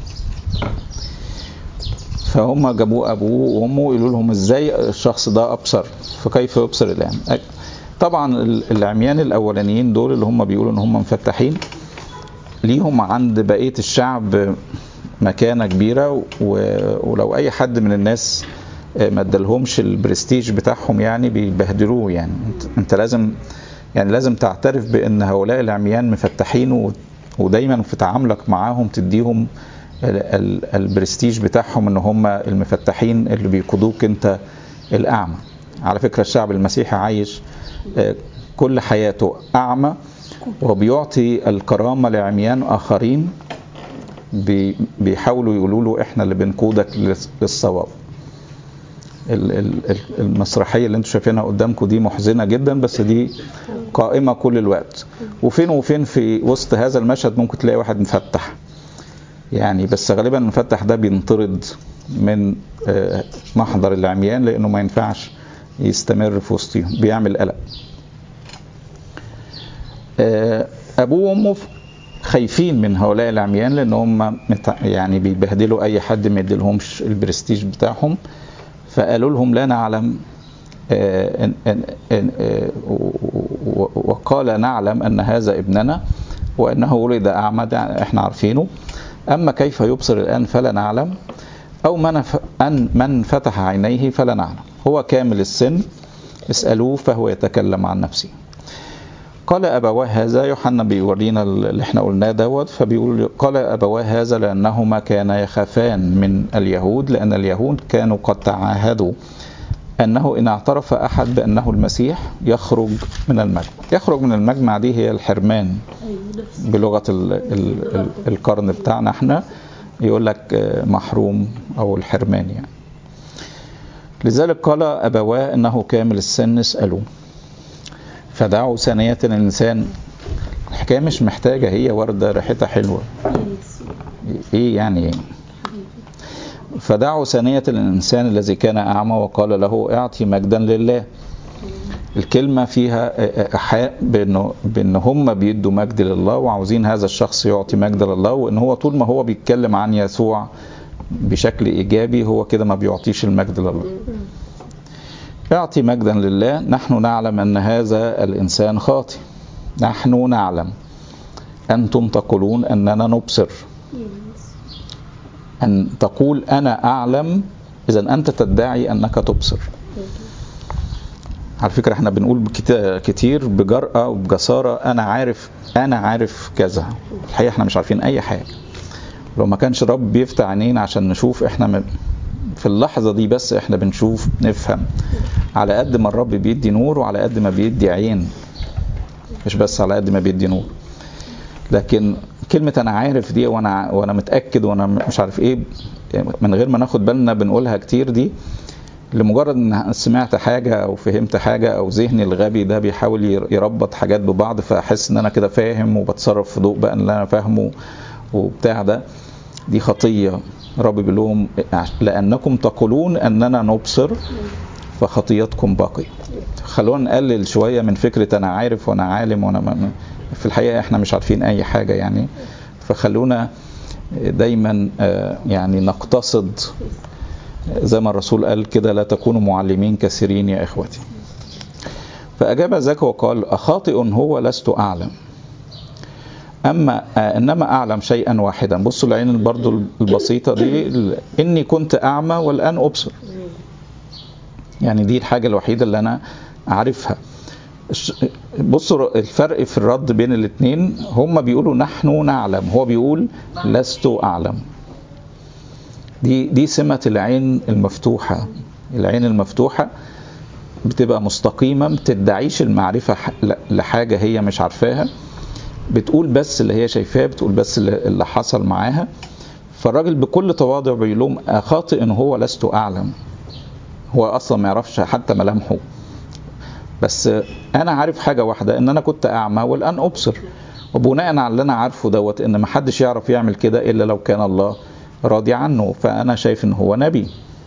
فهم جابوا أبوه وأمه يقولوا لهم إزاي الشخص ده أبصر فكيف يبصر الآن؟ طبعا العميان الأولانيين دول اللي هم بيقولوا إن هم مفتحين ليهم عند بقية الشعب مكانة كبيرة، ولو أي حد من الناس ما ادالهمش البرستيج بتاعهم يعني بيبهدلوه. يعني انت لازم يعني لازم تعترف بان هؤلاء العميان مفتحين، ودايما في تعاملك معاهم تديهم البرستيج بتاعهم ان هم المفتحين اللي بيقودوك انت الاعمى. على فكرة الشعب المسيحي عايش كل حياته اعمى، وبيعطي الكرامة لعميان اخرين بيحاولوا يقولوا له احنا اللي بنقودك للصواب. المسرحية اللي انتوا شايفينها قدامكم دي محزنة جدا، بس دي قائمة كل الوقت. وفين وفين في وسط هذا المشهد ممكن تلاقي واحد مفتح يعني، بس غالبا المفتح ده بينطرد من محضر العميان لانه ما ينفعش يستمر في وسطهم، بيعمل قلق. ابوه وامه خايفين من هؤلاء العميان لان هم يعني بيبهدلوا اي حد ما يديلهمش البرستيج بتاعهم. فقالوا لهم لا نعلم إن إن إن وقال نعلم أن هذا ابننا وأنه ولد أعمى، احنا عارفينه، أما كيف يبصر الآن فلا نعلم، أو من أن من فتح عينيه فلا نعلم، هو كامل السن اسألوه فهو يتكلم عن نفسه. قال أبواه هذا، يوحنا بيورينا اللي احنا قلناه دوت، فبيقول قال أبواه هذا لأنهما كانا يخافان من اليهود، لأن اليهود كانوا قد تعاهدوا أنه إن اعترف أحد بأنه المسيح يخرج من المجمع. يخرج من المجمع دي هي الحرمان بلغة ال ال ال القرن بتاعنا احنا، يقول لك محروم أو الحرمان يعني. لذلك قال أبواه إنه كامل السن اسألوه. فدعوا ثانية الإنسان. الحكاية مش محتاجة هي وردة ريحتها حلوة، إيه يعني؟ فدعوا ثانية الإنسان الذي كان أعمى وقال له اعطي مجدا لله. الكلمة فيها إيحاء بأنه بأن هم بيدوا مجد لله وعاوزين هذا الشخص يعطي مجد لله، وإن هو طول ما هو بيتكلم عن يسوع بشكل إيجابي هو كده ما بيعطيش المجد لله. اعطي مجدا لله. نحن نعلم أن هذا الإنسان خاطئ. نحن نعلم، أنتم تقولون أننا نبصر. أن تقول أنا أعلم، إذن أنت تدعي أنك تبصر. على فكرة احنا بنقول كتير بجرأة وبجسارة أنا عارف أنا عارف كذا. الحقيقة احنا مش عارفين أي حاجة. لو ما كانش رب بيفتح عينينا عشان نشوف، احنا في اللحظة دي بس احنا بنشوف نفهم. على قد ما الرب بيدي نور وعلى قد ما بيدي عين، مش بس على قد ما بيدي نور. لكن كلمة أنا عارف دي وأنا وأنا متأكد وأنا مش عارف إيه من غير ما ناخد بالنا بنقولها كتير دي، لمجرد إن سمعت حاجة أو فهمت حاجة أو ذهني الغبي ده بيحاول يربط حاجات ببعض، فأحس إن أنا كده فاهم وبتصرف في ضوء بقى اللي أنا فاهمه وبتاع ده. دي خطية. رب بيقول لهم لأنكم تقولون أننا نبصر فخطيتكم باقية. خلونا نقلل شوية من فكرة أنا عارف وأنا عالم وأنا في الحقيقة إحنا مش عارفين أي حاجة يعني. فخلونا دايما يعني نقتصد زي ما الرسول قال كده لا تكونوا معلمين كثيرين يا إخوتي. فأجاب ذاك وقال أخاطئ هو لست أعلم. أما إنما أعلم شيئا واحدا. بصوا العين برضو البسيطة دي، إني كنت أعمى والآن أبصر. يعني دي الحاجة الوحيدة اللي أنا أعرفها. بصوا الفرق في الرد بين الاثنين، هم بيقولوا نحن نعلم، هو بيقول لست أعلم. دي دي سمة العين المفتوحة. العين المفتوحة بتبقى مستقيمة، ما بتدعيش المعرفة لحاجة هي مش عارفاها، بتقول بس اللي هي شايفاه، بتقول بس اللي حصل معاها. فالراجل بكل تواضع بيقول أخاطئ إن هو لست أعلم، هو أصلا ما يعرفش حتى ملامحه، بس أنا عارف حاجة واحدة، إن أنا كنت أعمى والآن أبصر. وبناء على اللي أنا عارفه دوت إن محدش يعرف يعمل كده إلا لو كان الله راضي عنه، فأنا شايف إن هو نبي.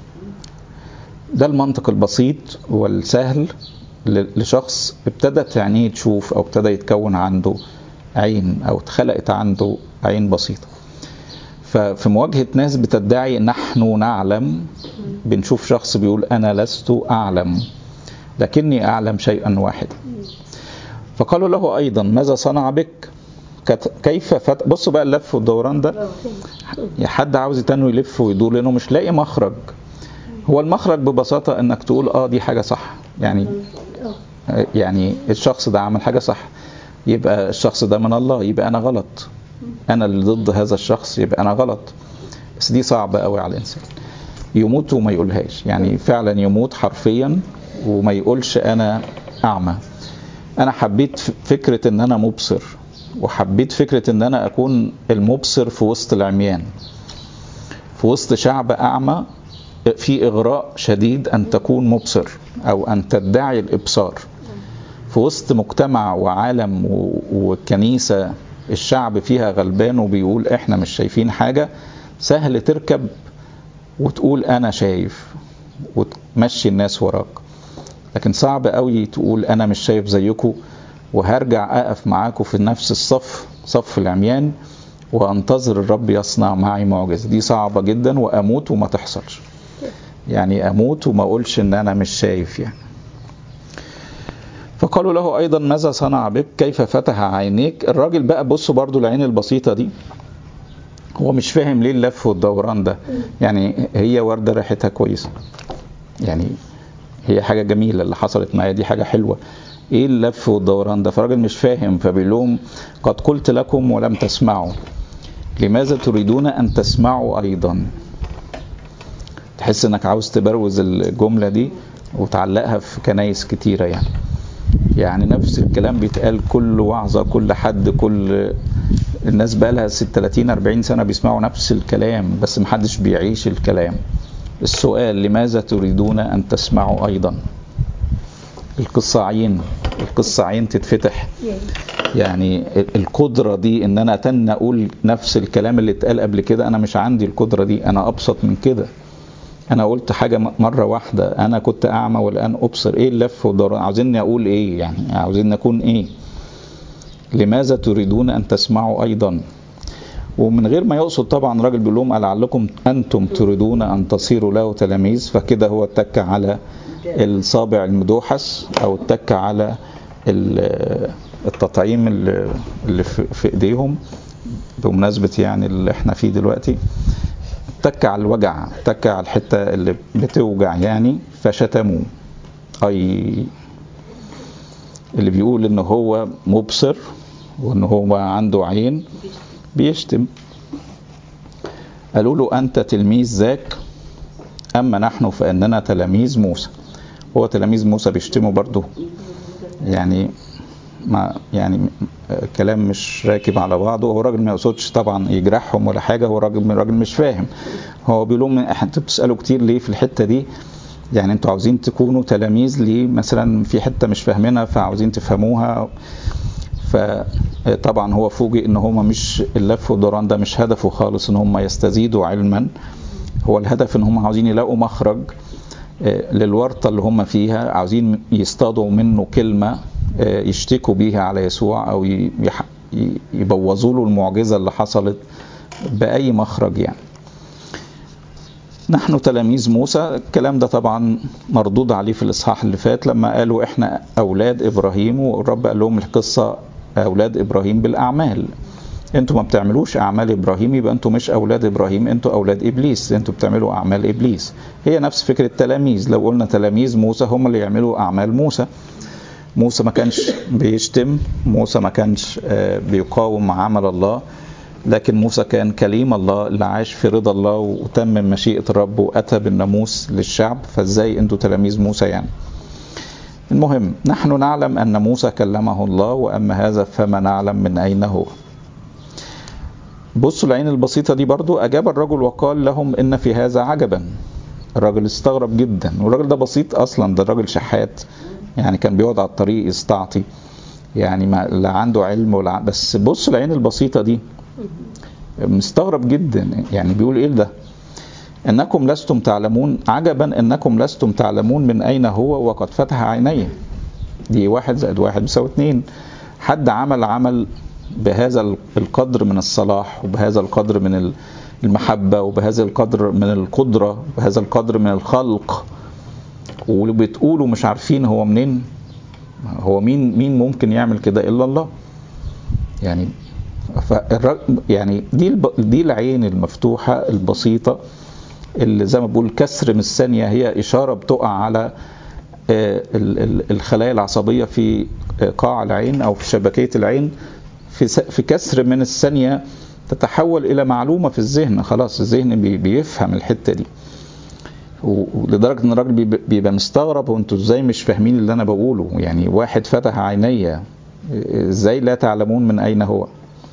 ده المنطق البسيط والسهل لشخص ابتدت عينيه تشوف، أو ابتدى يتكون عنده عين، أو اتخلقت عنده عين بسيطة. ففي مواجهة ناس بتدعي نحن نعلم، بنشوف شخص بيقول أنا لست أعلم لكني أعلم شيئا واحدا. فقالوا له أيضا ماذا صنع بك؟ كيف فت... بصوا بقى اللف والدوران ده، حد عاوز يتنو يلف ويدور لأنه مش لاقي مخرج. هو المخرج ببساطة أنك تقول آه دي حاجة صح، يعني يعني الشخص ده عمل حاجة صح، يبقى الشخص ده من الله، يبقى أنا غلط، أنا اللي ضد هذا الشخص يبقى أنا غلط. بس دي صعبة قوي على الإنسان، يموت وما يقولهاش، يعني فعلا يموت حرفيا وما يقولش أنا أعمى. أنا حبيت فكرة أن أنا مبصر، وحبيت فكرة أن أنا أكون المبصر في وسط العميان، في وسط شعب أعمى. في إغراء شديد أن تكون مبصر أو أن تدعي الإبصار في وسط مجتمع وعالم وكنيسة الشعب فيها غلبان وبيقول إحنا مش شايفين حاجة. سهل تركب وتقول أنا شايف وتمشي الناس وراك، لكن صعب قوي تقول أنا مش شايف زيكم وهرجع أقف معاكم في نفس الصف، صف العميان، وأنتظر الرب يصنع معي معجزة. دي صعبة جدا، وأموت وما تحصلش، يعني أموت وما أقولش إن أنا مش شايف يعني. فقالوا له أيضا ماذا صنع بك؟ كيف فتح عينيك؟ الراجل بقى بصوا برضو العين البسيطة دي، هو مش فاهم ليه اللف والدوران ده. يعني هي وردة ريحتها كويسة، يعني هي حاجة جميلة اللي حصلت معايا، دي حاجة حلوة، ايه اللف والدوران ده؟ فالراجل مش فاهم، فبيقول لهم قد قلت لكم ولم تسمعوا، لماذا تريدون أن تسمعوا أيضا؟ تحس انك عاوز تبروز الجملة دي وتعلقها في كنايس كتيرة، يعني يعني نفس الكلام بيتقال كل وعظة، كل حد، كل الناس بقى لها ثلاثين أربعين سنة بيسمعوا نفس الكلام، بس محدش بيعيش الكلام. السؤال لماذا تريدون أن تسمعوا أيضا؟ القصة عين، القصة عين تتفتح. يعني القدرة دي ان انا اتنى اقول نفس الكلام اللي اتقال قبل كده، انا مش عندي القدرة دي، انا ابسط من كده. انا قلت حاجة مرة واحدة، انا كنت اعمى والان ابصر. ايه اللف والدوران؟ عاوزيني اقول ايه يعني؟ عاوزين نكون ايه؟ لماذا تريدون ان تسمعوا ايضا؟ ومن غير ما يقصد طبعا، راجل بيقول لهم ألعلكم انتم تريدون ان تصيروا له تلاميذ. فكده هو اتك على الصابع المدوحس، او اتك على التطعيم اللي في ايديهم، بمناسبة يعني اللي احنا فيه دلوقتي. اتك على الوجع، اتك على الحتة اللي بتوجع يعني. فشتموه، اي اللي بيقول ان هو مبصر وان هو عنده عين بيشتم. قالوا له أنت تلميذ ذاك، أما نحن فإننا تلاميذ موسى. هو تلاميذ موسى بيشتموا برضو، يعني ما يعني كلام مش راكب على بعضه. هو راجل ما يقصدش طبعا يجرحهم ولا حاجة، هو راجل راجل مش فاهم. هو بيقول لهم انتوا بتسألوا كتير ليه في الحتة دي؟ يعني انتوا عاوزين تكونوا تلاميذ ليه؟ مثلا في حتة مش فاهمينها فعاوزين تفهموها. فطبعا هو فوجئ ان هم مش اللف والدوران ده مش هدفه خالص ان هم يستزيدوا علما. هو الهدف ان هم عاوزين يلاقوا مخرج للورطة اللي هم فيها، عاوزين يصطادوا منه كلمة يشتكوا بيها على يسوع، او يبوظوا له المعجزة اللي حصلت بأي مخرج يعني. نحن تلاميذ موسى، الكلام ده طبعا مردود عليه في الإصحاح اللي فات لما قالوا احنا أولاد إبراهيم، والرب قال لهم القصة أولاد إبراهيم بالأعمال. انتوا ما بتعملوش اعمال ابراهيم يبقى انتوا مش اولاد ابراهيم، انتوا اولاد ابليس، انتوا بتعملوا اعمال ابليس. هي نفس فكره التلاميذ. لو قلنا تلاميذ موسى هم اللي يعملوا اعمال موسى. موسى ما كانش بيشتم، موسى ما كانش بيقاوم عمل الله، لكن موسى كان كليم الله اللي عاش في رضا الله وتمم مشيئة الرب وأتى بالناموس للشعب. فازاي انتوا تلاميذ موسى يعني؟ المهم نحن نعلم أن موسى كلمه الله، وأما هذا فما نعلم من أين هو. بصوا العين البسيطة دي برضو. أجاب الرجل وقال لهم إن في هذا عجبا. الراجل استغرب جدا، والراجل ده بسيط أصلا، ده الراجل شحات يعني، كان بيقعد على الطريق يستعطي يعني، ما لا عنده علم ولا. بس بص العين البسيطة دي، مستغرب جدا يعني. بيقول ايه ده؟ انكم لستم تعلمون، عجبا انكم لستم تعلمون من اين هو وقد فتح عينيه. دي واحد زائد واحد بيساوي اتنين. حد عمل عمل بهذا القدر من الصلاح وبهذا القدر من المحبة وبهذا القدر من القدرة وبهذا القدر من الخلق، واللي بتقولوا مش عارفين هو منين؟ هو مين مين ممكن يعمل كده الا الله يعني. يعني دي دي العين المفتوحة البسيطة اللي زي ما بقول كسر من الثانية، هي إشارة بتقع على الخلايا العصبية في قاع العين أو في شبكية العين، في في كسر من الثانية تتحول إلى معلومة في الذهن. خلاص الذهن بيفهم الحتة دي، ولدرجة ان الراجل بيبقى مستغرب، وانتوا ازاي مش فاهمين اللي انا بقوله؟ يعني واحد فتح عيني، ازاي لا تعلمون من اين هو؟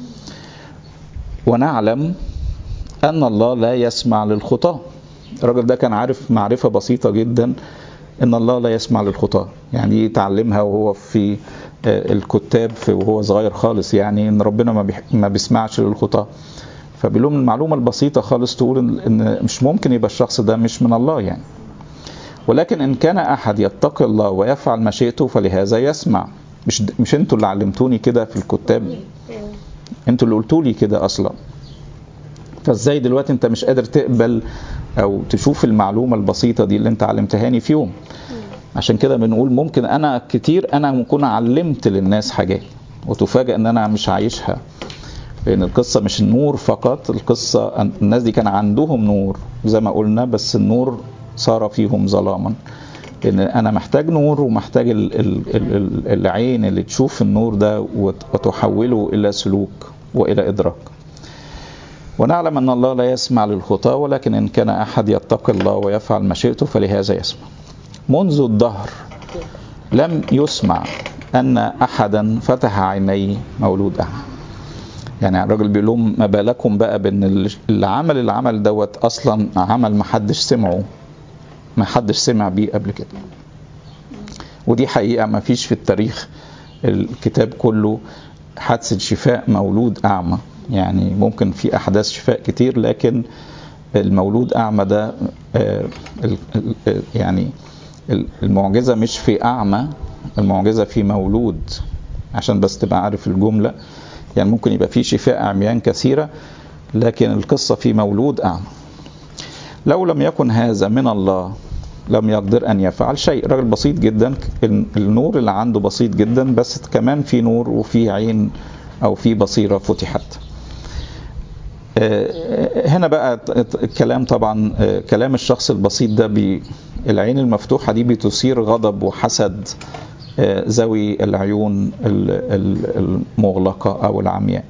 ونعلم ان الله لا يسمع للخطاة. الراجل ده كان عارف معرفة بسيطة جدا ان الله لا يسمع للخطاة. يعني يتعلمها وهو في الكتاب وهو صغير خالص، يعني ان ربنا ما بيسمعش للخطاة. فبيقول لهم المعلومة البسيطة خالص تقول ان مش ممكن يبقى الشخص ده مش من الله يعني. ولكن ان كان احد يتقي الله ويفعل مشيئته فلهذا يسمع. مش مش انتوا اللي علمتوني كده في الكتاب، انتوا اللي قلتوا لي كده اصلا. فازاي دلوقتي انت مش قادر تقبل او تشوف المعلومة البسيطة دي اللي انت علمتهاني في يوم؟ عشان كده بنقول ممكن انا كتير انا ممكن علمت للناس حاجات وتفاجئ ان انا مش عايشها، لأن القصة مش النور فقط. القصة الناس دي كان عندهم نور زي ما قلنا، بس النور صار فيهم ظلاما. لأن أنا محتاج نور، ومحتاج ال ال ال العين اللي تشوف النور ده وتحوله إلى سلوك وإلى إدراك. ونعلم أن الله لا يسمع للخطاة، ولكن إن كان أحد يتقي الله ويفعل مشيئته فلهذا يسمع. منذ الدهر لم يسمع أن أحدا فتح عيني مولود أعمى. يعني الراجل بيقول لهم ما بالكم بقى بان اللي عمل العمل دوت اصلا عمل ما حدش سمعه، ما حدش سمع بيه قبل كده. ودي حقيقة ما فيش في التاريخ الكتاب كله حادثة شفاء مولود أعمى. يعني ممكن في أحداث شفاء كتير، لكن المولود أعمى ده يعني المعجزة مش في أعمى، المعجزة في مولود. عشان بس تبقى عارف الجملة، يعني ممكن يبقى في شفاء عميان كثيرة، لكن القصة في مولود أعمى. لو لم يكن هذا من الله لم يقدر أن يفعل شيء. راجل بسيط جدا، النور اللي عنده بسيط جدا، بس كمان في نور وفي عين أو في بصيرة فتحت. هنا بقى الكلام طبعا كلام الشخص البسيط ده، العين المفتوحة دي بتثير غضب وحسد ذوي العيون المغلقة أو العمياء.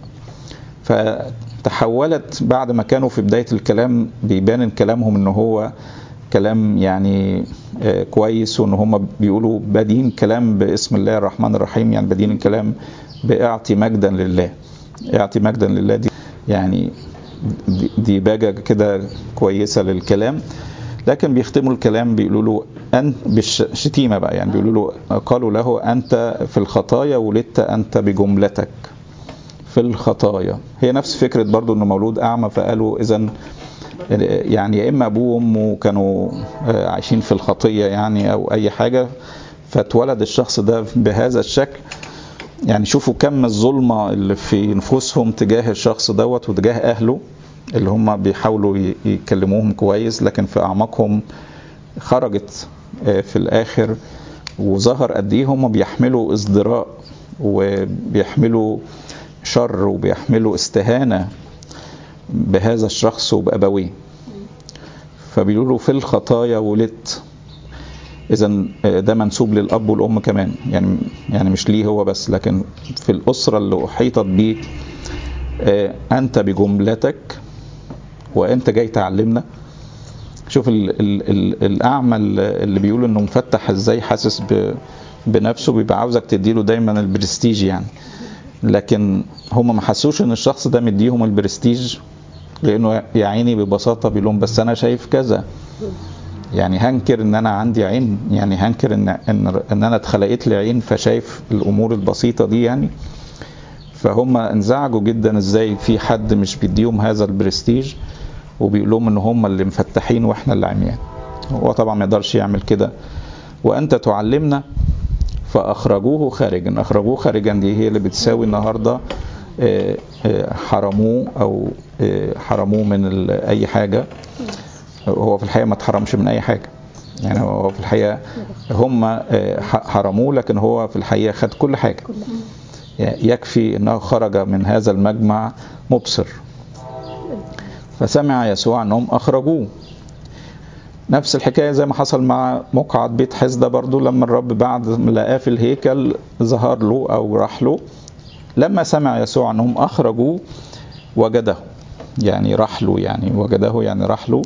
فتحولت بعد ما كانوا في بداية الكلام بيبان كلامهم إنه هو كلام يعني كويس، وإن هم بيقولوا بادين كلام باسم الله الرحمن الرحيم، يعني بادين الكلام بإعطي مجدا لله. إعطي مجدا لله دي يعني دي باجة كده كويسة للكلام، لكن بيختموا الكلام بيقولوا له أنت بالشتيمة بقى، يعني بيقولوا له قالوا له أنت في الخطايا ولدت أنت بجملتك في الخطايا. هي نفس فكرة برضو أنه مولود أعمى، فقالوا إذن يعني يا إما أبوه وأمه كانوا عايشين في الخطية يعني أو أي حاجة، فاتولد الشخص ده بهذا الشكل. يعني شوفوا كم الظلمة اللي في نفوسهم تجاه الشخص دوت وتجاه أهله اللي هم بيحاولوا يكلموهم كويس، لكن في أعماقهم خرجت في الآخر. وظهر قد إيه هم بيحملوا ازدراء وبيحملوا شر وبيحملوا استهانة بهذا الشخص وبأبويه، فبيقولوا في الخطايا ولدت. إذن ده منسوب للأب والأم كمان، يعني يعني مش ليه هو بس، لكن في الأسرة اللي أحيطت بيه. أنت بجملتك وأنت جاي تعلمنا. شوف ال ال ال الأعمى اللي بيقول إنه مفتح إزاي حاسس بنفسه، بيبقى عاوزك تديله دايما البرستيج يعني، لكن هم ما حسوش إن الشخص ده مديهم البرستيج، لأنه يا عيني ببساطة بيقولون بس أنا شايف كذا. يعني هنكر ان انا عندي عين؟ يعني هنكر ان ان ان انا اتخلقت لي عين فشايف الامور البسيطه دي يعني؟ فهم انزعجوا جدا ازاي في حد مش بيديهم هذا البرستيج وبيقول لهم ان هم اللي مفتحين واحنا اللي عميان. هو طبعا ما يقدرش يعمل كده. وانت تعلمنا فاخرجوه خارجا. اخرجوه خارجا دي هي اللي بتساوي النهارده حرموه او حرموه من اي حاجه. هو في الحقيقة ما اتحرمش من أي حاجة، يعني هو في الحقيقة هم حرموه، لكن هو في الحقيقة خد كل حاجة. يعني يكفي أنه خرج من هذا المجمع مبصر. فسمع يسوع أنهم أخرجوه. نفس الحكاية زي ما حصل مع مقعد بيت حزدة برضو، لما الرب بعد ما لقاه في الهيكل ظهر له أو راح له. لما سمع يسوع أنهم أخرجوه وجده، يعني راح له، يعني وجده يعني راح له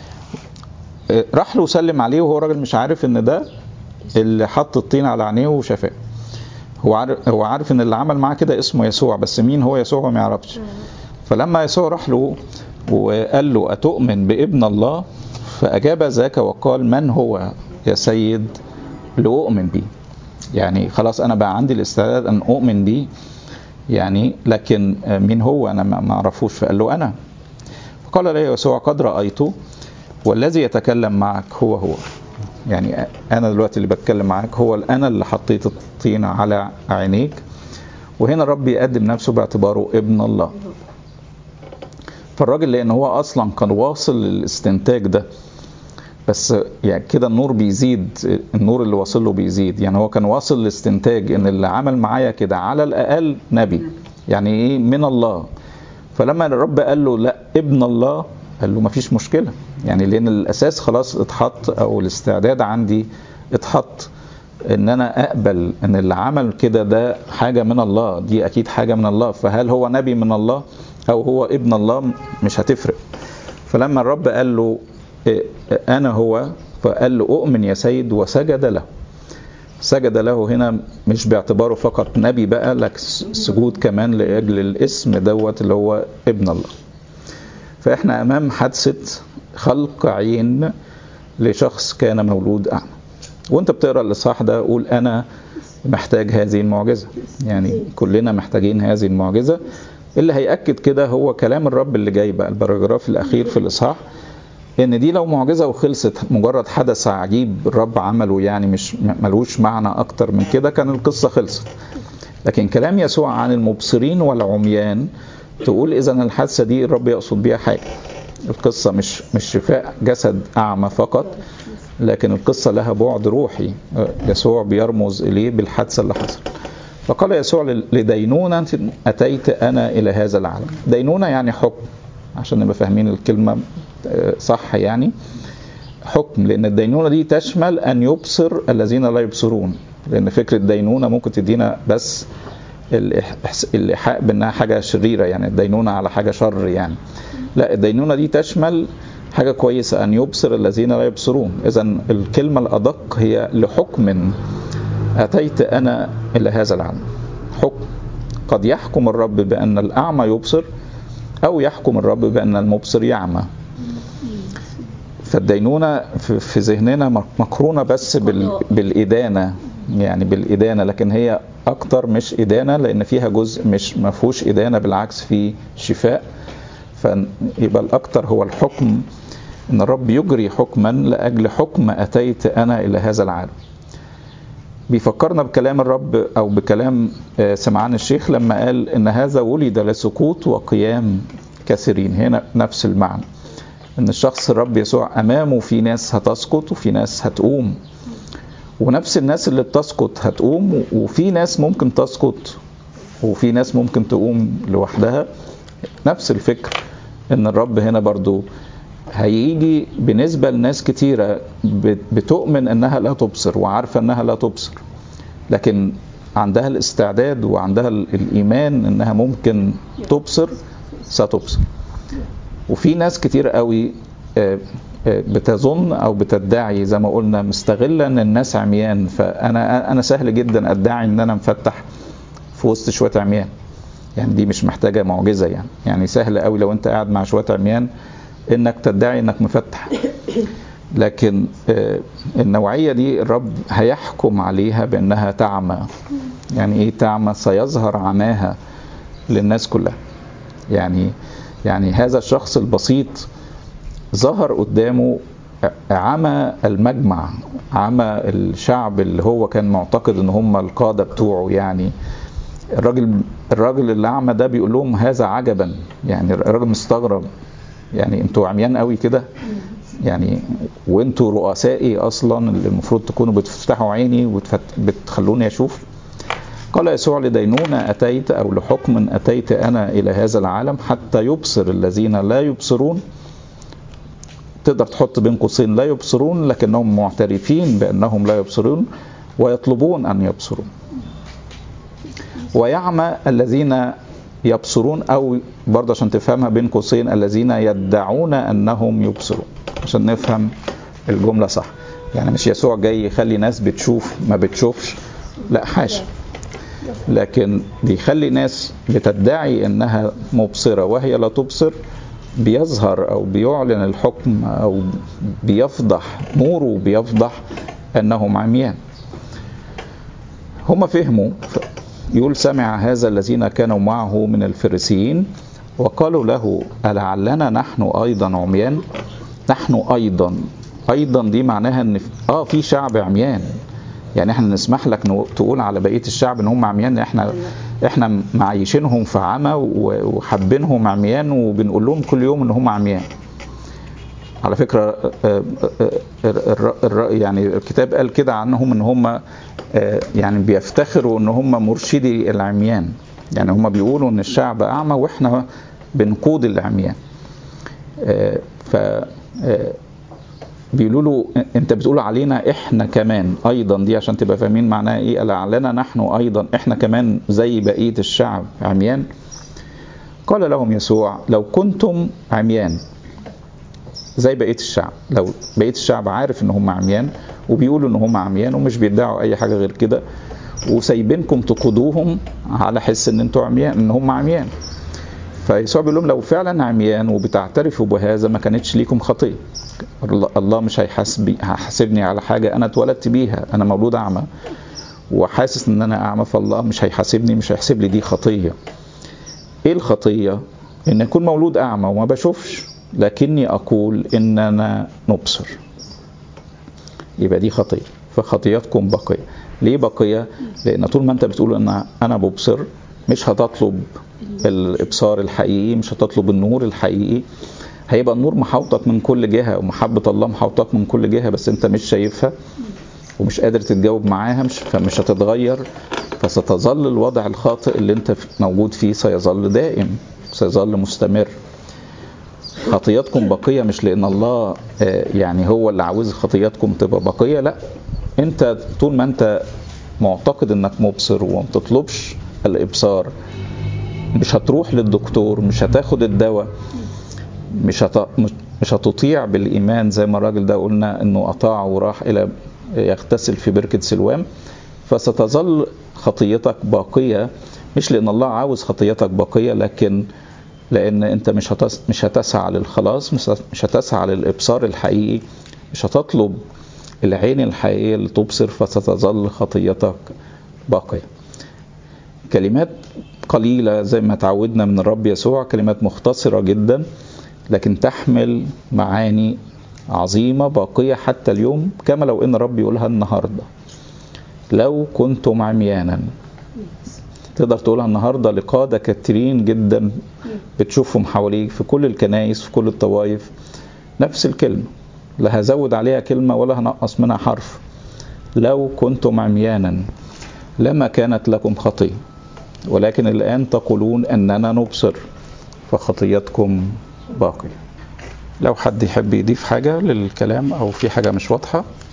راح له وسلم عليه، وهو راجل مش عارف ان ده اللي حط الطين على عينيه وشافاه. هو عارف هو عارف ان اللي عمل معاه كده اسمه يسوع، بس مين هو يسوع هو ما يعرفش. فلما يسوع راح له وقال له أتؤمن بابن الله؟ فأجاب ذاك وقال من هو يا سيد لأؤمن به؟ يعني خلاص أنا بقى عندي الاستعداد أن أؤمن به يعني، لكن مين هو أنا ما أعرفوش. فقال له أنا. فقال له يسوع قد رأيته والذي يتكلم معك هو هو. يعني أنا دلوقتي اللي بتكلم معك هو أنا اللي حطيت الطين على عينيك. وهنا الرب يقدم نفسه باعتباره ابن الله. فالراجل لأن هو أصلا كان واصل للاستنتاج ده، بس يعني كده النور بيزيد، النور اللي واصل له بيزيد. يعني هو كان واصل لاستنتاج ان اللي عمل معايا كده على الأقل نبي، يعني ايه من الله. فلما الرب قال له لا ابن الله، قال له مفيش مشكلة، يعني لأن الأساس خلاص اتحط، أو الاستعداد عندي اتحط ان انا اقبل ان اللي عمل كده ده حاجة من الله، دي اكيد حاجة من الله. فهل هو نبي من الله او هو ابن الله مش هتفرق. فلما الرب قال له انا هو، فقال له اؤمن يا سيد وسجد له. سجد له هنا مش باعتباره فقط نبي بقى، لك سجود كمان لأجل الاسم دوت اللي هو ابن الله. فاحنا امام حادثة خلق عين لشخص كان مولود اعمى. وانت بتقرأ الإصحاح ده قول انا محتاج هذه المعجزة، يعني كلنا محتاجين هذه المعجزة. اللي هيأكد كده هو كلام الرب اللي جاي بقى البراجراف الأخير في الإصحاح، ان دي لو معجزة وخلصت مجرد حدث عجيب الرب عمله، يعني مش ملوش معنى اكتر من كده، كان القصة خلصت. لكن كلام يسوع عن المبصرين والعميان تقول اذا الحادثة دي الرب يقصد بيها حاجة. القصة مش مش شفاء جسد اعمى فقط، لكن القصة لها بعد روحي يسوع بيرمز اليه بالحادثة اللي حصل. فقال يسوع لدينونة اتيت انا الى هذا العالم. دينونة يعني حكم، عشان نبقى فاهمين الكلمة صح، يعني حكم، لأن الدينونة دي تشمل أن يبصر الذين لا يبصرون. لأن فكرة دينونة ممكن تدينا بس الإيحاء بأنها حاجة شريرة، يعني الدينونة على حاجة شر يعني. لا، الدينونة دي تشمل حاجة كويسة، أن يبصر الذين لا يبصرون. إذن الكلمة الأدق هي لحكم أتيت أنا إلى هذا العالم. حكم قد يحكم الرب بأن الأعمى يبصر، أو يحكم الرب بأن المبصر يعمى. فالدينونة في ذهننا مقرونة بس بالإدانة، يعني بالإدانة، لكن هي أكتر مش إدانة، لأن فيها جزء مش مفهوش إدانة، بالعكس في شفاء. فيبقى الأكتر هو الحكم، إن الرب يجري حكما لأجل حكم أتيت أنا إلى هذا العالم. بيفكرنا بكلام الرب أو بكلام سمعان الشيخ لما قال إن هذا ولد لسقوط وقيام كثيرين. هنا نفس المعنى، ان الشخص الرب يسوع امامه في ناس هتسقط وفي ناس هتقوم، ونفس الناس اللي بتسقط هتقوم، وفي ناس ممكن تسقط وفي ناس ممكن تقوم لوحدها. نفس الفكر ان الرب هنا برضو هيجي بالنسبة لناس كتيرة بتؤمن انها لا تبصر وعارفة انها لا تبصر، لكن عندها الاستعداد وعندها الايمان انها ممكن تبصر، ستبصر. وفي ناس كتير قوي بتظن او بتدعي زي ما قلنا مستغلة ان الناس عميان، فانا انا سهل جدا ادعي ان انا مفتح في وسط شوية عميان. يعني دي مش محتاجة معجزة، يعني يعني سهل قوي لو انت قاعد مع شوية عميان انك تدعي انك مفتح. لكن النوعية دي الرب هيحكم عليها بانها تعمى. يعني ايه تعمى؟ سيظهر عماها للناس كلها. يعني يعني هذا الشخص البسيط ظهر قدامه عمى المجمع، عمى الشعب اللي هو كان معتقد ان هم القادة بتوعه. يعني الراجل الراجل اللي اعمى ده بيقول لهم هذا عجبا. يعني الراجل مستغرب، يعني انتوا عميان قوي كده؟ يعني وانتوا رؤسائي اصلا اللي المفروض تكونوا بتفتحوا عيني وبتخلوني اشوف. قال يسوع لدينونة أتيت أو لحكم أتيت أنا إلى هذا العالم حتى يبصر الذين لا يبصرون. تقدر تحط بين قوسين لا يبصرون لكنهم معترفين بأنهم لا يبصرون ويطلبون أن يبصرون. ويعمى الذين يبصرون، أو برضه عشان تفهمها بين قوسين الذين يدعون أنهم يبصرون، عشان نفهم الجملة صح. يعني مش يسوع جاي يخلي ناس بتشوف ما بتشوفش، لا حاشا، لكن بيخلي ناس بتدعي انها مبصرة وهي لا تبصر، بيظهر او بيعلن الحكم او بيفضح نوره، بيفضح انهم عميان. هم فهموا. يقول سمع هذا الذين كانوا معه من الفريسيين وقالوا له ألعلنا نحن ايضا عميان؟ نحن ايضا ايضا دي معناها ان اه في شعب عميان. يعني احنا نسمح لك تقول على بقية الشعب ان هم عميان؟ احنا احنا معيشينهم في عمى وحابينهم عميان وبنقول لهم كل يوم ان هم عميان. على فكرة يعني الكتاب قال كده عنهم ان هم يعني بيفتخروا ان هم مرشدي العميان. يعني هم بيقولوا ان الشعب اعمى واحنا بنقود العميان. ف بيقولوا له انت بتقول علينا احنا كمان ايضا، دي عشان تبقى فاهمين معناها ايه. ألعلنا نحن ايضا احنا كمان زي بقية الشعب عميان؟ قال لهم يسوع لو كنتم عميان زي بقية الشعب، لو بقية الشعب عارف ان هم عميان وبيقولوا ان هم عميان ومش بيدعوا اي حاجة غير كده، وسايبينكم تقودوهم على حس ان انتوا عميان، ان هم عميان. فيسوع بيقول لهم لو فعلا عميان وبتعترفوا بهذا ما كانتش ليكم خطية. الله مش هيحاسبني هيحاسبني على حاجة أنا اتولدت بيها. أنا مولود أعمى وحاسس إن أنا أعمى، فالله مش هيحاسبني، مش هيحسب لي دي خطية. إيه الخطية؟ إن أكون مولود أعمى وما بشوفش لكني أقول إننا نبصر، يبقى دي خطية. فخطياتكم بقية. ليه بقية؟ لأن طول ما أنت بتقول إن أنا ببصر مش هتطلب الإبصار الحقيقي، مش هتطلب النور الحقيقي. هيبقى النور محاوطك من كل جهة ومحبة الله محاوطك من كل جهة، بس انت مش شايفها ومش قادر تتجاوب معاها، مش فمش هتتغير. فستظل الوضع الخاطئ اللي انت موجود فيه سيظل دائم، سيظل مستمر. خطياتكم بقية مش لأن الله يعني هو اللي عاوز خطياتكم تبقى بقية، لا، انت طول ما انت معتقد انك مبصر وما بتطلبش الإبصار مش هتروح للدكتور، مش هتاخد الدواء، مش هت... مش هتطيع بالإيمان زي ما الراجل ده قلنا انه اطاع وراح الى يغتسل في بركة سلوام. فستظل خطيتك باقية، مش لان الله عاوز خطيتك باقية، لكن لان انت مش هتس... مش هتسعى للخلاص، مش هتسعى للإبصار الحقيقي، مش هتطلب العين الحقيقية اللي تبصر، فستظل خطيتك باقية. كلمات قليلة زي ما تعودنا من الرب يسوع، كلمات مختصرة جدا لكن تحمل معاني عظيمة باقية حتى اليوم، كما لو ان الرب يقولها النهاردة. لو كنتم عميانا، تقدر تقولها النهاردة لقادة كثيرين جدا بتشوفهم حواليك في كل الكنائس في كل الطوائف. نفس الكلمة، لا هزود عليها كلمة ولا هنقص منها حرف. لو كنتم عميانا لما كانت لكم خطية. ولكن الآن تقولون أننا نبصر فخطيتكم باقية. لو حد يحب يضيف حاجة للكلام أو في حاجة مش واضحة